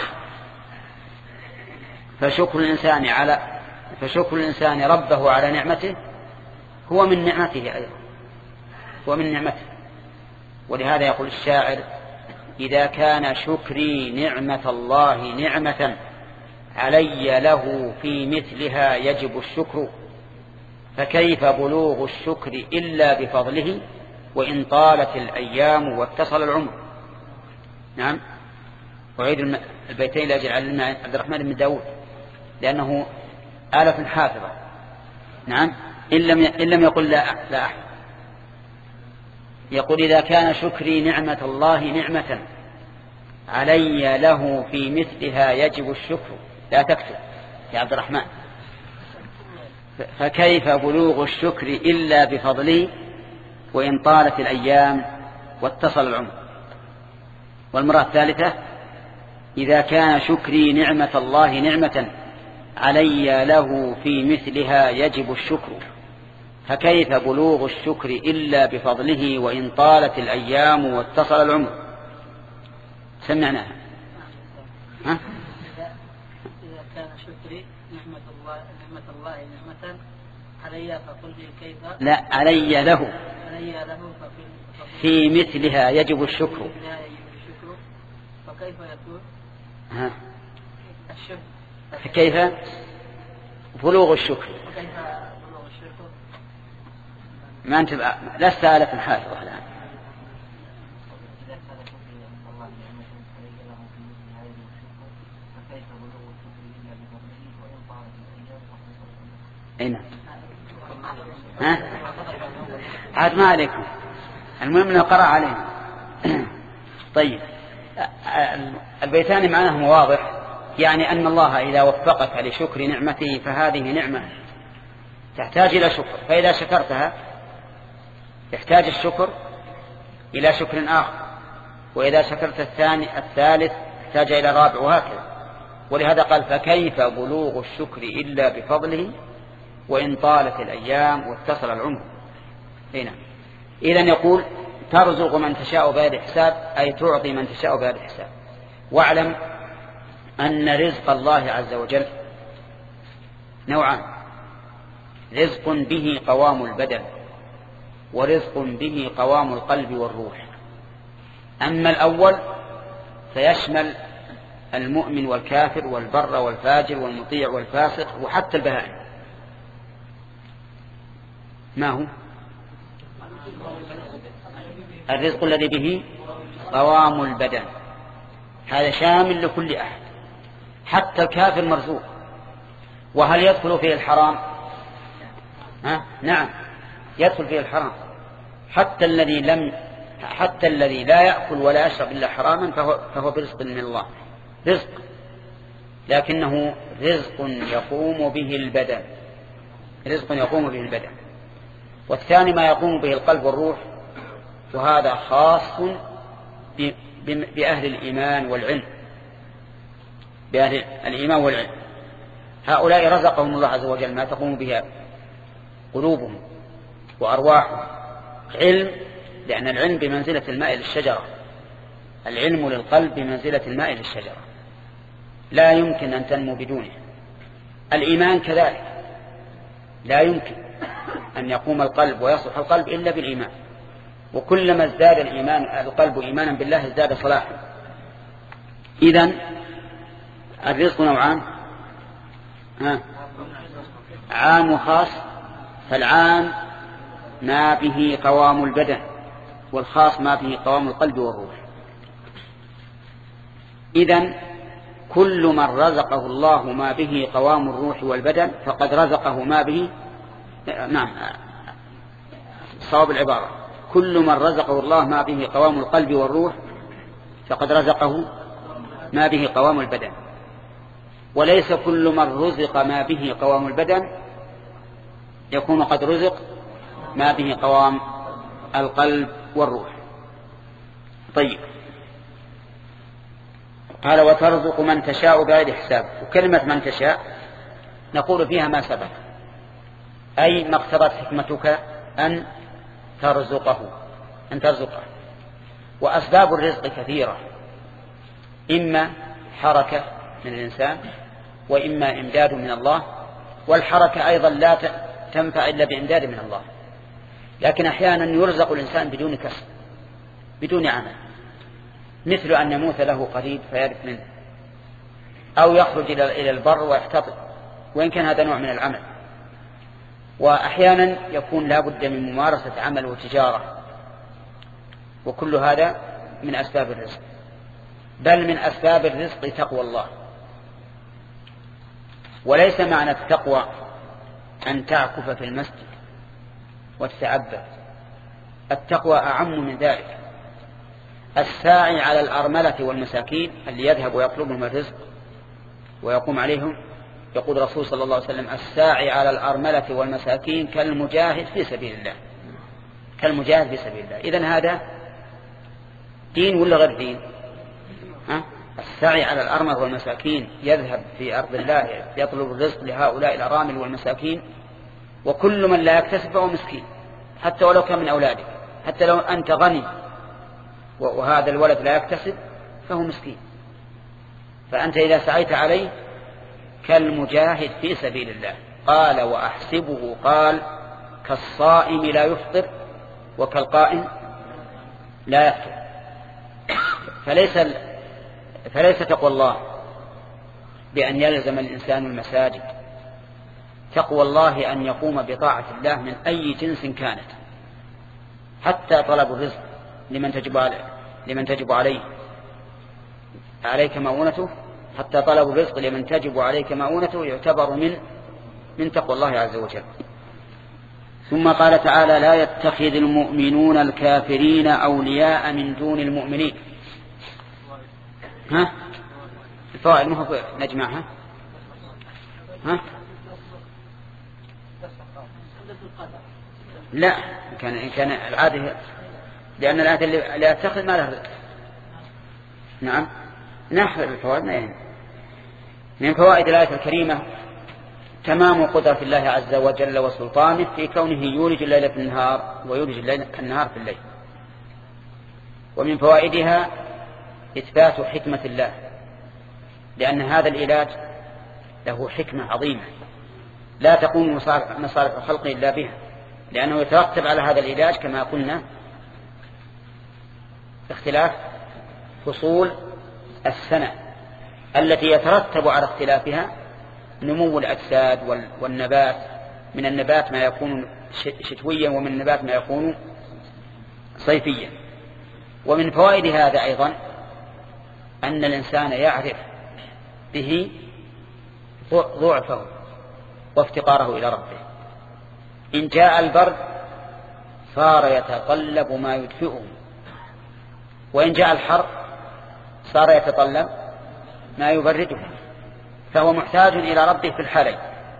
فشكر الإنسان على فشكر الإنسان ربه على نعمته هو من نعمته أيضا، هو من نعمته. ولهذا يقول الشاعر: إذا كان شكري نعمة الله نعمة علي له في مثلها يجب الشكر، فكيف بلوغ الشكر إلا بفضله وإن طالت الأيام واتصل العمر. نعم. وعيد البيتين لأجل علمنا عبد الرحمن بن داود لأنه آلة حافظة. نعم. إن لم إن لم يقل لا لا أحد. يقول إذا كان شكري نعمة الله نعمة علي له في مثلها يجب الشكر. لا تكتب يا عبد الرحمن. فكيف بلوغ الشكر إلا بفضلي وإن طالت الأيام واتصل العمر. والمرة الثالثة إذا كان شكري نعمة الله نعمة علي له في مثلها يجب الشكر فكيف بلوغ الشكر إلا بفضله وإن طالت الأيام واتصل العمر. سمعناها. ها؟ إذا كان شكري نعمة الله نعمة الله نعمة علي فقل لي كيف. لا علي له. علي له في مثلها يجب الشكر. فكيف يكون ها الشكر فكيف بلوغ الشكر. فكيف بلوغ الشكر. ما أنت لست آلة حافظة الآن. أين ها عاد ما عليكم المهم انه قرأ علينا. طيب البيتان معناهما واضح يعني أن الله إذا وفقك لشكر نعمته فهذه نعمة تحتاج إلى شكر فإذا شكرتها يحتاج الشكر إلى شكر آخر وإذا شكرت الثاني الثالث يحتاج إلى رابع وهكذا. ولهذا قال فكيف بلوغ الشكر إلا بفضله وإن طالت الأيام واتصل العمر. هنا إذن يقول ترزق من تشاء بغير حساب أي تعطي من تشاء بغير حساب. واعلم أن رزق الله عز وجل نوعان رزق به قوام البدن ورزق به قوام القلب والروح. أما الأول فيشمل المؤمن والكافر والبر والفاجر والمطيع والفاسق وحتى البهائم. ما هو الرزق الذي به قوام البدن هذا شامل لكل أحد حتى الكافر مرزوق. وهل يدخل فيه الحرام؟ ها؟ نعم يدخل فيه الحرام حتى الذي لم حتى الذي لا يأكل ولا يشرب إلا حراما فهو, فهو برزق من الله رزق لكنه رزق يقوم به البدن رزق يقوم به البدن. والثاني ما يقوم به القلب والروح وهذا خاص بأهل الإيمان والعلم بأهل الإيمان والعلم. هؤلاء رزقهم الله عز وجل ما تقوم بها قلوبهم وأرواحهم. علم لأن العلم بمنزلة الماء للشجرة العلم للقلب بمنزلة الماء للشجرة لا يمكن أن تنمو بدونه. الإيمان كذلك لا يمكن أن يقوم القلب ويصلح القلب إلا بالإيمان وكلما ازداد الإيمان القلب إيمانا بالله ازداد صلاحا. إذن الرزق نوعان ها عام وخاص. فالعام ما به قوام البدن والخاص ما به قوام القلب والروح. إذن كل من رزقه الله ما به قوام الروح والبدن فقد رزقه ما به نعم صواب العبارة كل من رزقه الله ما به قوام القلب والروح فقد رزقه ما به قوام البدن. وليس كل من رزق ما به قوام البدن يكون قد رزق ما به قوام القلب والروح. طيب قال وترزق من تشاء بغير حساب. وكلمة من تشاء نقول فيها ما سبق أي ما اقتضت حكمتك أن ترزقه أن ترزقه. وأسباب الرزق كثيرة إما حركة من الإنسان وإما إمداد من الله. والحركة أيضا لا تنفع إلا بإمداد من الله لكن أحيانا يرزق الإنسان بدون كسب بدون عمل مثل أن يموت له قريب فيرث منه أو يخرج إلى البر ويحتطب وإن كان هذا نوع من العمل. وأحيانا يكون لا بد من ممارسة عمل وتجارة وكل هذا من أسباب الرزق. بل من أسباب الرزق تقوى الله. وليس معنى التقوى أن تعكف في المسجد وتتعبد التقوى أعم من ذلك. الساعي على الأرملة والمساكين اللي يذهب ويطلبهم الرزق ويقوم عليهم، يقول الرسول صلى الله عليه وسلم: الساعي على الأرملة والمساكين كالمجاهد في سبيل الله، كالمجاهد في سبيل الله. إذن هذا دين ولا غير دين؟ ها؟ السعي على الأرملة والمساكين يذهب في أرض الله يطلب الرزق لهؤلاء الأرامل والمساكين، وكل من لا يكتسب فهو مسكين، حتى ولو كان من أولادك، حتى لو أنت غني وهذا الولد لا يكتسب فهو مسكين. فأنت إذا سعيت عليه كالمجاهد في سبيل الله. قال: وأحسبه قال كالصائم لا يفطر وكالقائم لا يفطر. فليس فليس تقوى الله بأن يلزم الإنسان المساجد، تقوى الله أن يقوم بطاعة الله من أي جنس كانت، حتى طلب الرزق لمن تجب عليه لمن تجب عليه عليك مؤونته، حتى طلب الرزق لمن تجب عليك مؤونته يعتبر من من تقوى الله عز وجل. ثم قال تعالى: لا يتخذ المؤمنون الكافرين أولياء من دون المؤمنين. ها الفوائد ما هو نجمعها؟ ها لا، كان كان العاده، لأن الآية اللي لا يتخذ ما له. نعم نحفظ الفوائد. يعني من فوائد الآية الكريمة تمام قدرة الله عز وجل وسلطانه في كونه يولج الليل في النهار ويولج الليل النهار في الليل. ومن فوائدها إثبات حكمة الله، لأن هذا العلاج له حكمة عظيمة لا تقوم مصالح الخلق إلا بها، لأنه يترتب على هذا العلاج كما قلنا اختلاف فصول السنة التي يترتب على اختلافها نمو الأجساد والنبات. من النبات ما يكون شتويا ومن النبات ما يكون صيفيا. ومن فوائد هذا أيضا أن الإنسان يعرف به ضعفه وافتقاره إلى ربه. إن جاء البرد صار يتطلب ما يدفئه، وإن جاء الحر صار يتطلب ما يبرده، فهو محتاج إلى ربه في الحالين.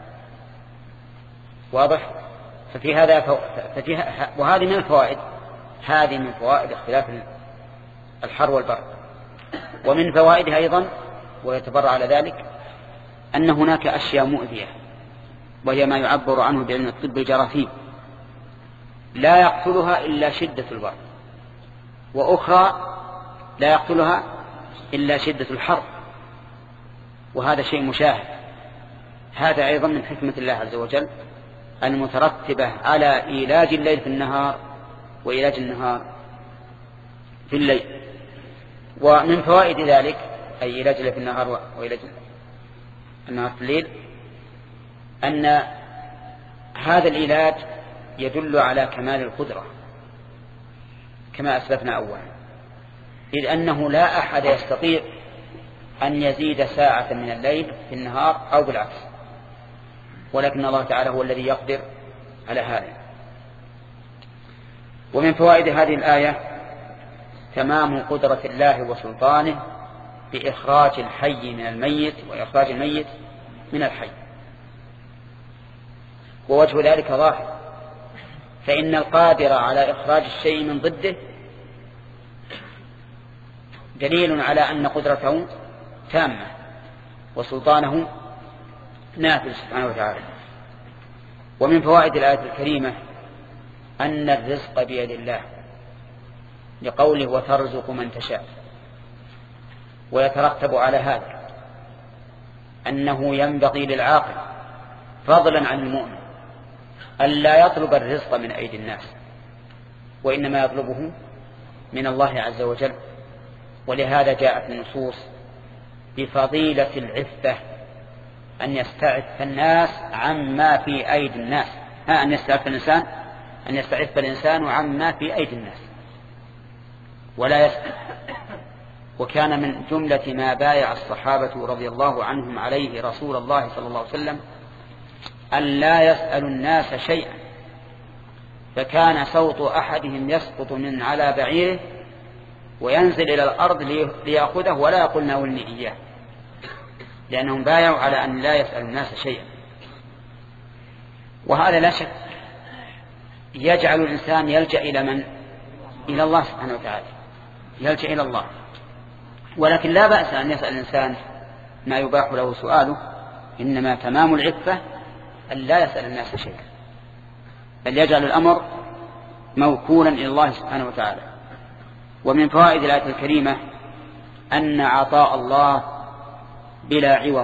واضح؟ ففي هذا فو... ففي... وهذه من الفوائد، هذه من فوائد اختلاف الحر والبرد. ومن فوائدها أيضا ويتبرع على ذلك أن هناك أشياء مؤذية، وهي ما يعبر عنه بعلم الطب الجراثيم، لا يقتلها إلا شدة البرد، وأخرى لا يقتلها إلا شدة الحر، وهذا شيء مشاهد. هذا أيضا من حكمة الله عز وجل المترتبة على إيلاج الليل في النهار وإيلاج النهار في الليل. ومن فوائد ذلك أي إيلاج الليل في النهار وإيلاج النهار في الليل أن هذا العلاج يدل على كمال القدرة كما أسلفنا أولا، إذ أنه لا أحد يستطيع أن يزيد ساعة من الليل في النهار أو بالعكس، ولكن الله تعالى هو الذي يقدر على هذا. ومن فوائد هذه الآية تمام قدرة الله وسلطانه بإخراج الحي من الميت وإخراج الميت من الحي. ووجه ذلك ظاهر، فإن القادر على إخراج الشيء من ضده دليل على أن قدرته تامة وسلطانه نافذ سبحانه وتعالى. ومن فوائد الآية الكريمة أن الرزق بيد الله، لقوله وترزق من تشاء. ويترتب على هذا أنه ينبغي للعاقل فضلا عن المؤمن ألا يطلب الرزق من أيدي الناس، وإنما يطلبه من الله عز وجل. ولهذا جاءت النصوص بفضيلة العفة، أن يستعف الناس عما في أيدي الناس، ها أن يستعف الإنسان أن يستعف الإنسان عما في أيدي الناس ولا يسأل. وكان من جملة ما بايع الصحابة رضي الله عنهم عليه رسول الله صلى الله عليه وسلم أن لا يسأل الناس شيئا فكان صوت أحدهم يسقط من على بعيره وينزل إلى الأرض ليأخذه ولا يقول ناولني إياه، لأنهم بايعوا على أن لا يسأل الناس شيئا. وهذا لا شك يجعل الإنسان يلجأ إلى من؟ إلى الله سبحانه وتعالى، يلجأ إلى الله. ولكن لا بأس أن يسأل الإنسان ما يباح له سؤاله، إنما تمام العفة أن لا يسأل الناس شيئا، بل يجعل الأمر موكولا إلى الله سبحانه وتعالى. ومن فوائد الآية الكريمة أن عطاء الله بلا عوض،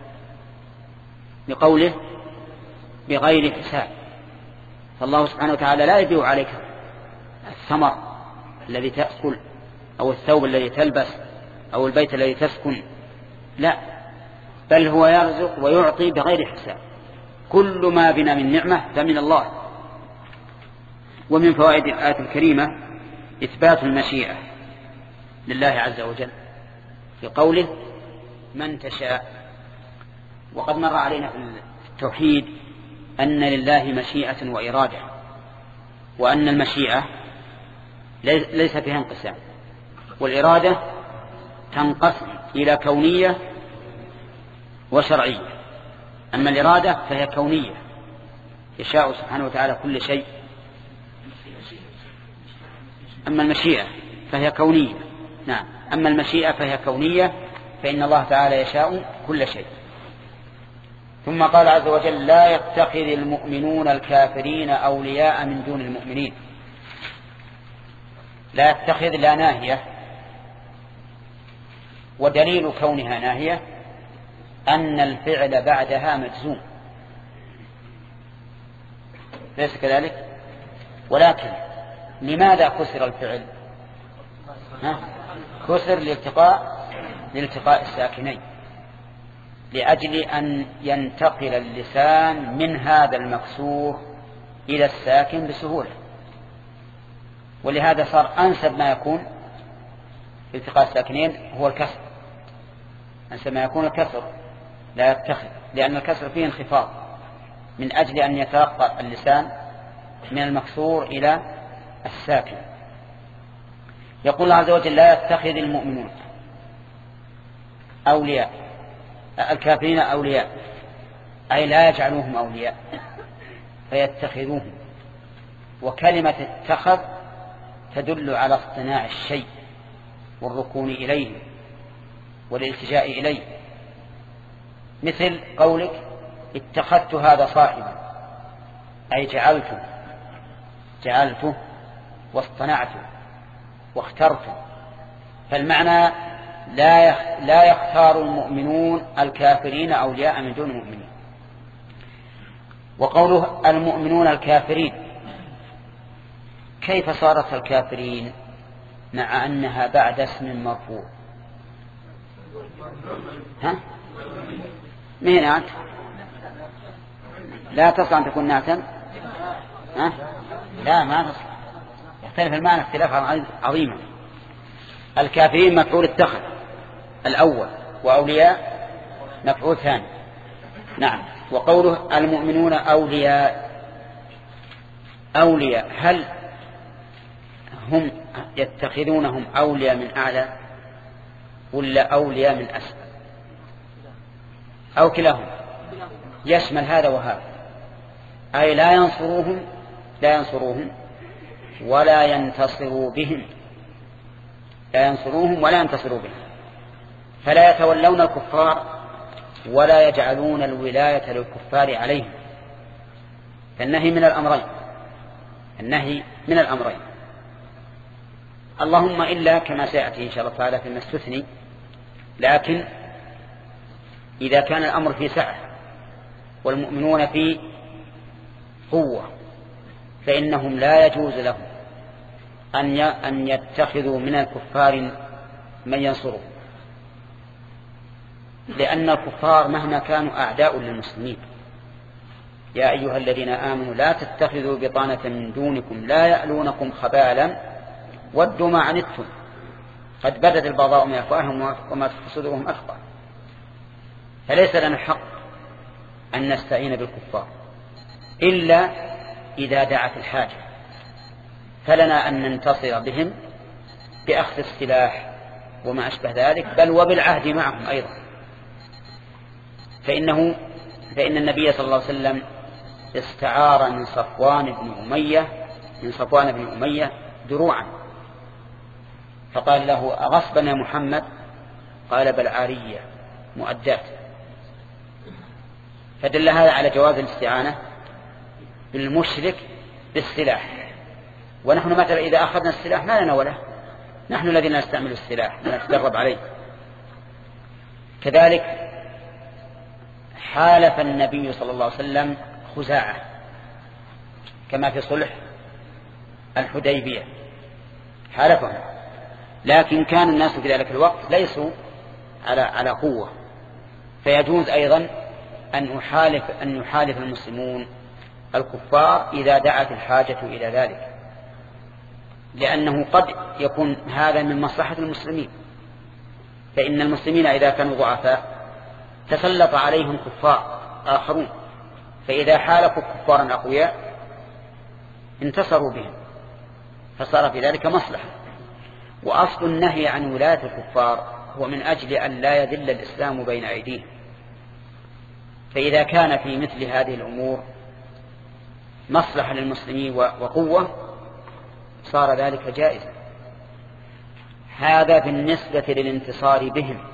بقوله بغير حساب. فالله سبحانه وتعالى لا يبيع عليك الثمر الذي تأكل أو الثوب الذي تلبس أو البيت الذي تسكن، لا، بل هو يرزق ويعطي بغير حساب. كل ما بنا من نعمة فمن الله. ومن فوائد الآية الكريمة إثبات المشيئة لله عز وجل في قوله من تشاء. وقد مر علينا في التوحيد أن لله مشيئة وإرادة، وأن المشيئة ليس فيها انقسام، والإرادة تنقسم إلى كونية وشرعية. أما الإرادة فهي كونية، يشاء سبحانه وتعالى كل شيء. أما المشيئة فهي كونية، نعم، أما المشيئة فهي كونية، فإن الله تعالى يشاء كل شيء. ثم قال عز وجل لا يتخذ المؤمنون الكافرين أولياء من دون المؤمنين. لا يتخذ لا ناهية، ودليل كونها ناهية أن الفعل بعدها مجزوم، ليس كذلك؟ ولكن لماذا كسر الفعل؟ ها؟ كسر لالتقاء لالتقاء الساكنين، لأجل أن ينتقل اللسان من هذا المكسور إلى الساكن بسهولة. ولهذا صار أنسب ما يكون في التقاء الساكنين هو الكسر، أنسب ما يكون الكسر، لا يتخذ، لأن الكسر فيه انخفاض، من أجل أن يترقى اللسان من المكسور إلى الساكن. يقول الله عز وجل لا يتخذ المؤمنون أولياء الكافرين أولياء، أي لا يجعلوهم أولياء فيتخذوهم. وكلمة اتخذ تدل على اصطناع الشيء والركون إليه والالتجاء إليه، مثل قولك اتخذت هذا صاحبا، أي جعلته جعلته واصطنعته واخترته. فالمعنى لا لا يختار المؤمنون الكافرين أولياء من دون المؤمنين. وقوله المؤمنون الكافرين، كيف صارت الكافرين مع أنها بعد اسم مرفوع؟ ها؟ مين نعت؟ لا تصلح أن تكون نعتا؟ ها؟ لا، ما تصلح، يختلف المعنى اختلافا عظيما. الكافرين مفعول اتخذ الأول، وأولياء مفعول ثاني. نعم. وقوله المؤمنون أولياء، أولياء هل هم يتخذونهم أولياء من أعلى ولا أولياء من أسفل أو كلاهما؟ يشمل هذا وهذا، أي لا ينصروهم لا ينصروهم ولا ينتصروا بهم، لا ينصروهم ولا ينتصروا بهم، فلا يتولون الكفار ولا يجعلون الولاية للكفار عليهم. فالنهي من الأمرين، النهي من الأمرين، اللهم إلا كما سيأتي إن شاء الله تعالى فيما استثني. لكن إذا كان الأمر في سعة والمؤمنون في قوة فإنهم لا يجوز لهم أن يتخذوا من الكفار من ينصرهم، لأن الكفار مهما كانوا أعداء للمسلمين. يا أيها الذين آمنوا لا تتخذوا بطانة من دونكم لا يألونكم خبالا ودوا ما عنتم قد بدت البغضاء من أفواههم وما تخفي صدورهم أكبر. فليس لنا حق أن نستعين بالكفار إلا إذا دعت الحاجة، فلنا أن ننتصر بهم بأخذ السلاح وما أشبه ذلك، بل وبالعهد معهم أيضا. فإنه فإن النبي صلى الله عليه وسلم استعار من صفوان بن أمية من صفوان بن أمية دروعا، فقال له: أغصبا يا محمد؟ قال: بل عارية مؤدات. فدل هذا على جواز الاستعانة بالمشرك بالسلاح. ونحن مثلا إذا أخذنا السلاح ما لنا وله، نحن الذين نستعمل السلاح ونتدرب عليه. كذلك حالف النبي صلى الله عليه وسلم خزاعة كما في صلح الحديبية، حالفهم، لكن كان الناس في ذلك الوقت ليسوا على على قوة، فيجوز أيضا أن يحالف أن يحالف المسلمون الكفار إذا دعت الحاجة إلى ذلك، لأنه قد يكون هذا من مصلحة المسلمين. فإن المسلمين إذا كانوا ضعفاء تسلط عليهم كفار آخرون، فإذا حالفوا كفارا أقوياء انتصروا بهم، فصار في ذلك مصلحة. وأصل النهي عن ولاية الكفار هو من أجل أن لا يذل الإسلام بين أيديهم. فإذا كان في مثل هذه الأمور مصلحة للمسلمين وقوة صار ذلك جائزا. هذا بالنسبة للانتصار بهم.